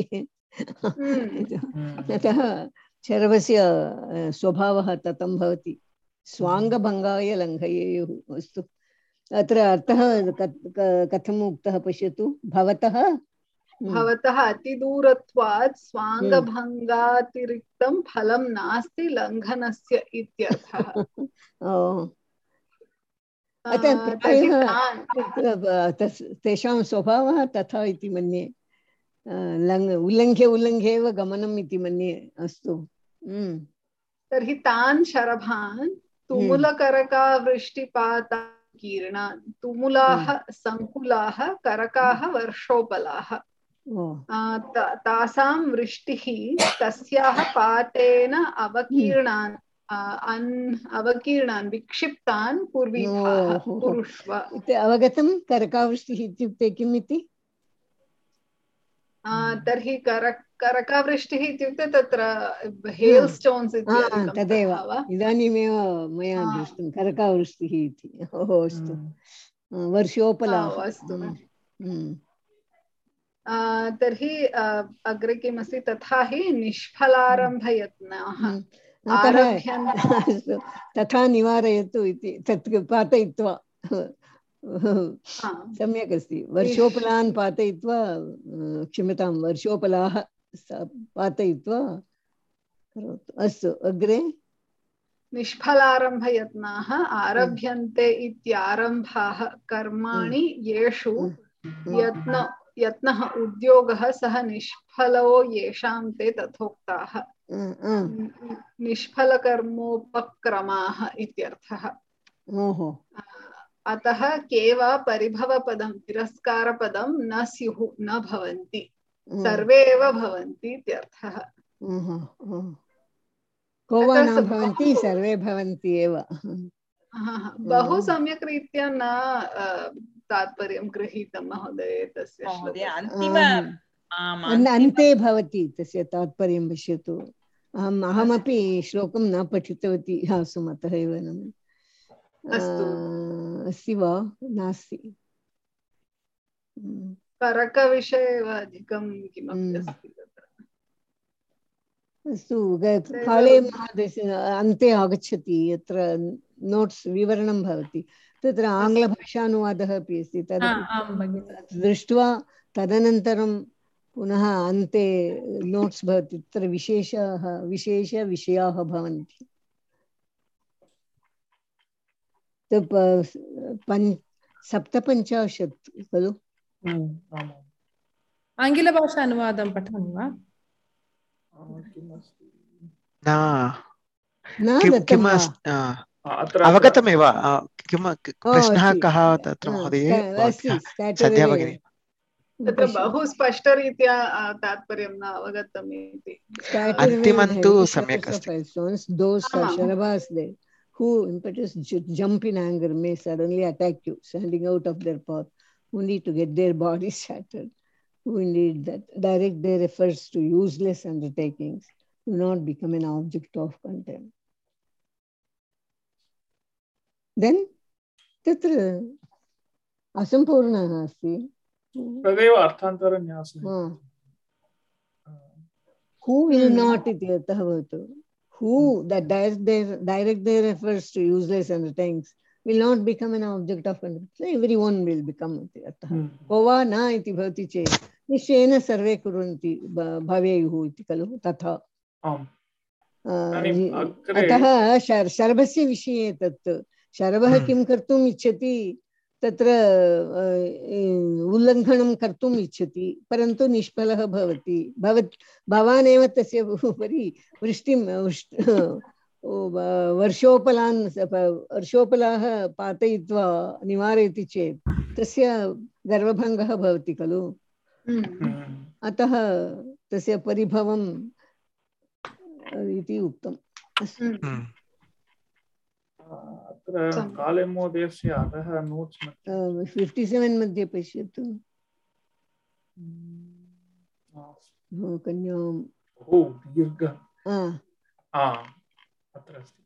हम्म, अतः शरभस्य अ, स्वभावः ततं भवति, स्वाङ्गभङ्गाय लङ्घयेयुः। अस्तु, अत्र अर्थः कथ- क- कथम् उक्तः पश्यतु। भवतः हम्म, भवतः अतिदूरत्वात् हम्म। स्वाङ्गभङ्गातिरिक्तं फलं नास्ति लङ्घनस्य इत्यर्थः। ओ, आ, अतः तर्हि प्रायः तान् तत्र ब- तस्- तेषां स्वभावः तथा इति मन्ये। अ, लङ् उल्लङ्घ्य उल्लङ्घ्य एव गमनम् इति मन्ये। अस्तु। हम्म, तर्हि तान् शरभान् हम्म, तुमुलकरकावृष्टिपाताकीर्णान्, तुमुलाः हम्म। सङ्कुलाः, करकाः वर्षोपलाः। ओ, आ, त- तासां वृष्टिः तस्याः पातेन हम्म। अवकीर्णान् आ, अन् अवकीर्णान् विक्षिप्तान् पूर्वीभाः ओ, हो, हो। कुरुष्व। इति अवगतं, करकावृष्टिः इत्युक्ते किम् इति? आ, तर्हि कर करकावृष्टिः इत्युक्ते तत्र हा, हेल् स्टोन्स् हा, इत्यादिकं तदेव तथा वा? इदानीमेव मया आ, दृष्टं, करकावृष्टिः इति। ओहो, अस्तु। अ, वर्षोपलाः। आ, अस्तु। हम्म, हम्म, आ, तर्हि आ, अग्रे किमस्ति, तथा हि निष्फलारम्भयत्नाः हम्म। अतः आरभ्यन् अस्तु, तथा निवारयतु इति, तत् पातयित्वा। आ, सम्यक् अस्ति, निष् वर्षोपलान् पातयित्वा, अ, क्षम्यतां, वर्षोपलाः स- पातयित्वा करोतु। अस्तु, अग्रे। निष्फलारम्भयत्नाः आरभ्यन्ते इत्यारम्भाः कर्माणि येषु यत्न यत्नः उद्योगः सः निष्फलो येषां ते तथोक्ताः निष्फलकर्मोपक्रमाः इत्यर्थः। अतः केव परिभवपदं तिरस्कारपदं न स्युः न भवन्ति सर्वे एव भवन्ति इत्यर्थः। को वा न भवन्ति सर्वे भवन्ति एव। बहु सम्यक् रीत्या न तात्पर्यं गृहीतं महोदय तस्य श्लोकस्य। अन्ते भवति तस्य तात्पर्यं पश्यतु। अहम् अहमपि श्लोकं न पठितवती आसम् अतः एव न अस्ति वा नास्ति। करकविषये एव अधिकं किमपि अस्ति तत्र। अस्तु काले महादेशे अन्ते आगच्छति यत्र नोट्स् विवरणं भवति तत्र आङ्ग्लभाषानुवादः अपि अस्ति तद् दृष्ट्वा तदनन्तरं पुनः अन्ते नोट्स् भवति तत्र विशेषाः विशेषविषयाः भवन्ति। पञ्च सप्तपञ्चाशत् खलु आङ्ग्लभाषा अनुवादं पठामि वा? अवगतमेव किं प्रश्नः कः तत्र महोदय सद्यः भगिनी तत्र बहु स्पष्टरीत्या तात्पर्यं न अवगतम् इति। अन्तिमं तु सम्यक् अस्ति। Who impetus jump in anger may suddenly attack you, standing out of their path, only to get their bodies shattered. Who indeed that direct their efforts to useless undertakings, do not become an object of contempt. Then, tatra asampurnah asti. तदेव अर्थान्तरन्यासः। Who will not iti arthah bhavatu. Who that direct their, direct their efforts to useless undertakings will not become an object of contempt. So everyone will become iti arthah. Kova na iti bhavati che nishena sarve kuranti bhaveyuhu iti kalu tatha. अतः शरभस्य विषये तत् शरभः किं कर्तुम् इच्छति तत्र उल्लङ्घनं कर्तुम् इच्छति परन्तु निष्फलः भवति भवत् भवान् एव तस्य उपरि वृष्टिं वर्षोपलान् वर्षोपलाः पातयित्वा निवारयति चेत् तस्य गर्वभङ्गः भवति खलु अतः तस्य परिभवम् इति उक्तम्। अत्र काले महोदयस्य अधः नोट्स् मध्ये फिफ्टि सेवेन् मध्ये पश्यतु कन्या ओ दीर्घ अत्र अस्ति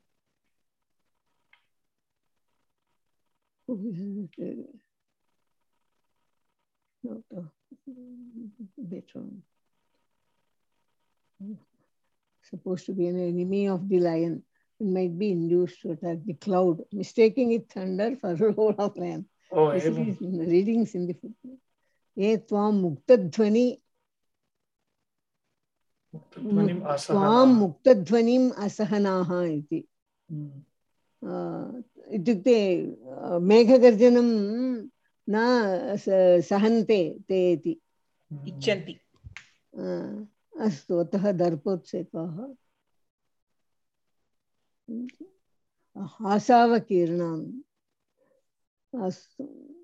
supposed to be an enemy of the lion and might be induced to attack the cloud, mistaking it thunder for a roll of land. Oh, this is readings in the footnote. Ye tvam muktadhvani tvam muktadhvanim asahanaha iti. Itukte meghagarjanam na sahante te iti. Ichanti. अस्तु अतः दर्पोत्सेकाः आसावकीर्णाम् अस्तु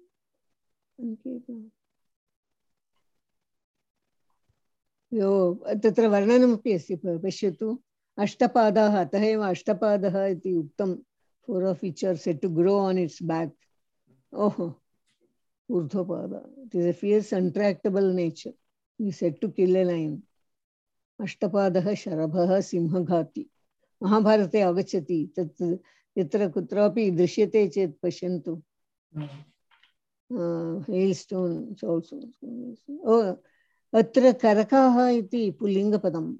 यो तत्र वर्णनमपि अस्ति पश्यतु अष्टपादाः अतः एव अष्टपादः इति उक्तं four of which are said to grow on its back. Oh, urdhvapada, it is a fierce untractable nature, is said to kill a lion. अष्टपादः शरभः सिंहघाती महाभारते आगच्छति तत् यत्र कुत्रापि दृश्यते चेत् पश्यन्तु हेल् स्टोन् आल्सो अत्र करकाः इति पुल्लिङ्गपदम्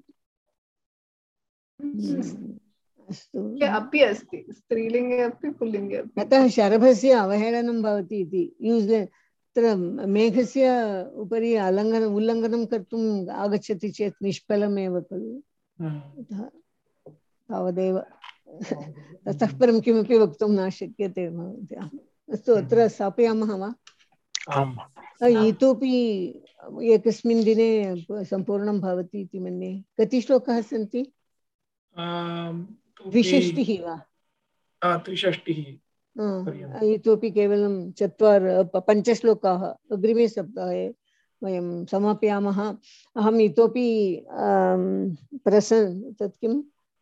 अस्तु अपि अस्ति स्त्रीलिङ्गे अपि पुल्लिङ्गे अपि अतः शरभस्य अवहेलनं भवति इति यूस् तत्र मेघस्य उपरि अलङ्घन उल्लङ्घनं कर्तुम् आगच्छति चेत् निष्फलमेव खलु तावदेव ततः परं किमपि वक्तुं न शक्यते महोदय। अस्तु, अत्र स्थापयामः वा? आम्। इतोपि एकस्मिन् दिने सम्पूर्णं भवति इति मन्ये। कति श्लोकाः सन्ति? द्विषष्टिः वा? त्रिषष्टिः। इतोपि केवलं चत्वारि पञ्चश्लोकाः अग्रिमे सप्ताहे वयं समापयामः। अहम् इतोपि प्रसन् तत् किं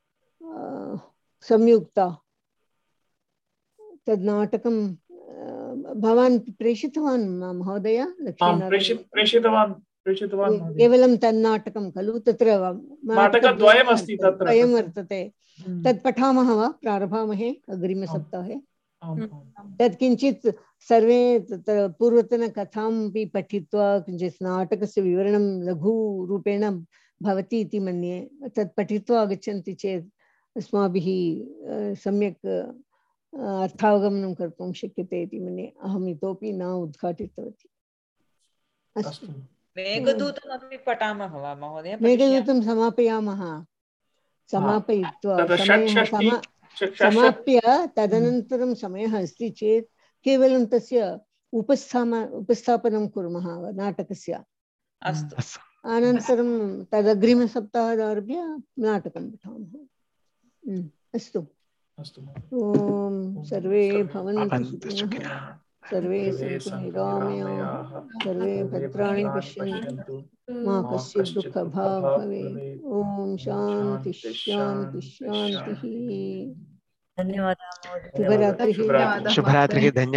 संयुक्ता तद् नाटकं भवान् प्रेषितवान् महोदय? प्रेषितवान् प्रेषितवान् केवलं तन्नाटकं खलु? तत्र नाटकद्वयं वर्तते, तत् पठामः वा? प्रारभामहे अग्रिमसप्ताहे। तत् किञ्चित् सर्वे तत्र पूर्वतनकथामपि पठित्वा किञ्चित् नाटकस्य विवरणं लघुरूपेण भवति इति मन्ये। तत् पठित्वा आगच्छन्ति चेत् अस्माभिः सम्यक् अर्थावगमनं कर्तुं शक्यते इति मन्ये। अहम् इतोपि न उद्घाटितवती। अस्तु, मेघदूतमपि पठामः वा महोदय? मेघदूतं समापयामः। समापयित्वा समयः समाप्य तदनन्तरं समयः अस्ति चेत् केवलं तस्य उपस्थाम उपस्थापनं कुर्मः नाटकस्य। अस्तु, अनन्तरं तदग्रिमसप्ताहादारभ्य नाटकं पठामः। अस्तु, ॐ सर्वे भवन्तु सुखिनः, सर्वे सन्तु निरामयाः, सर्वे भद्राणि पश्यन्तु, मा कश्चित् दुःखभाग् भवेत्। ॐ शान्ति शान्ति शान्तिः। धन्यवादः महोदय। शुभरात्रिः। शुभरात्रिः। धन्यवादः।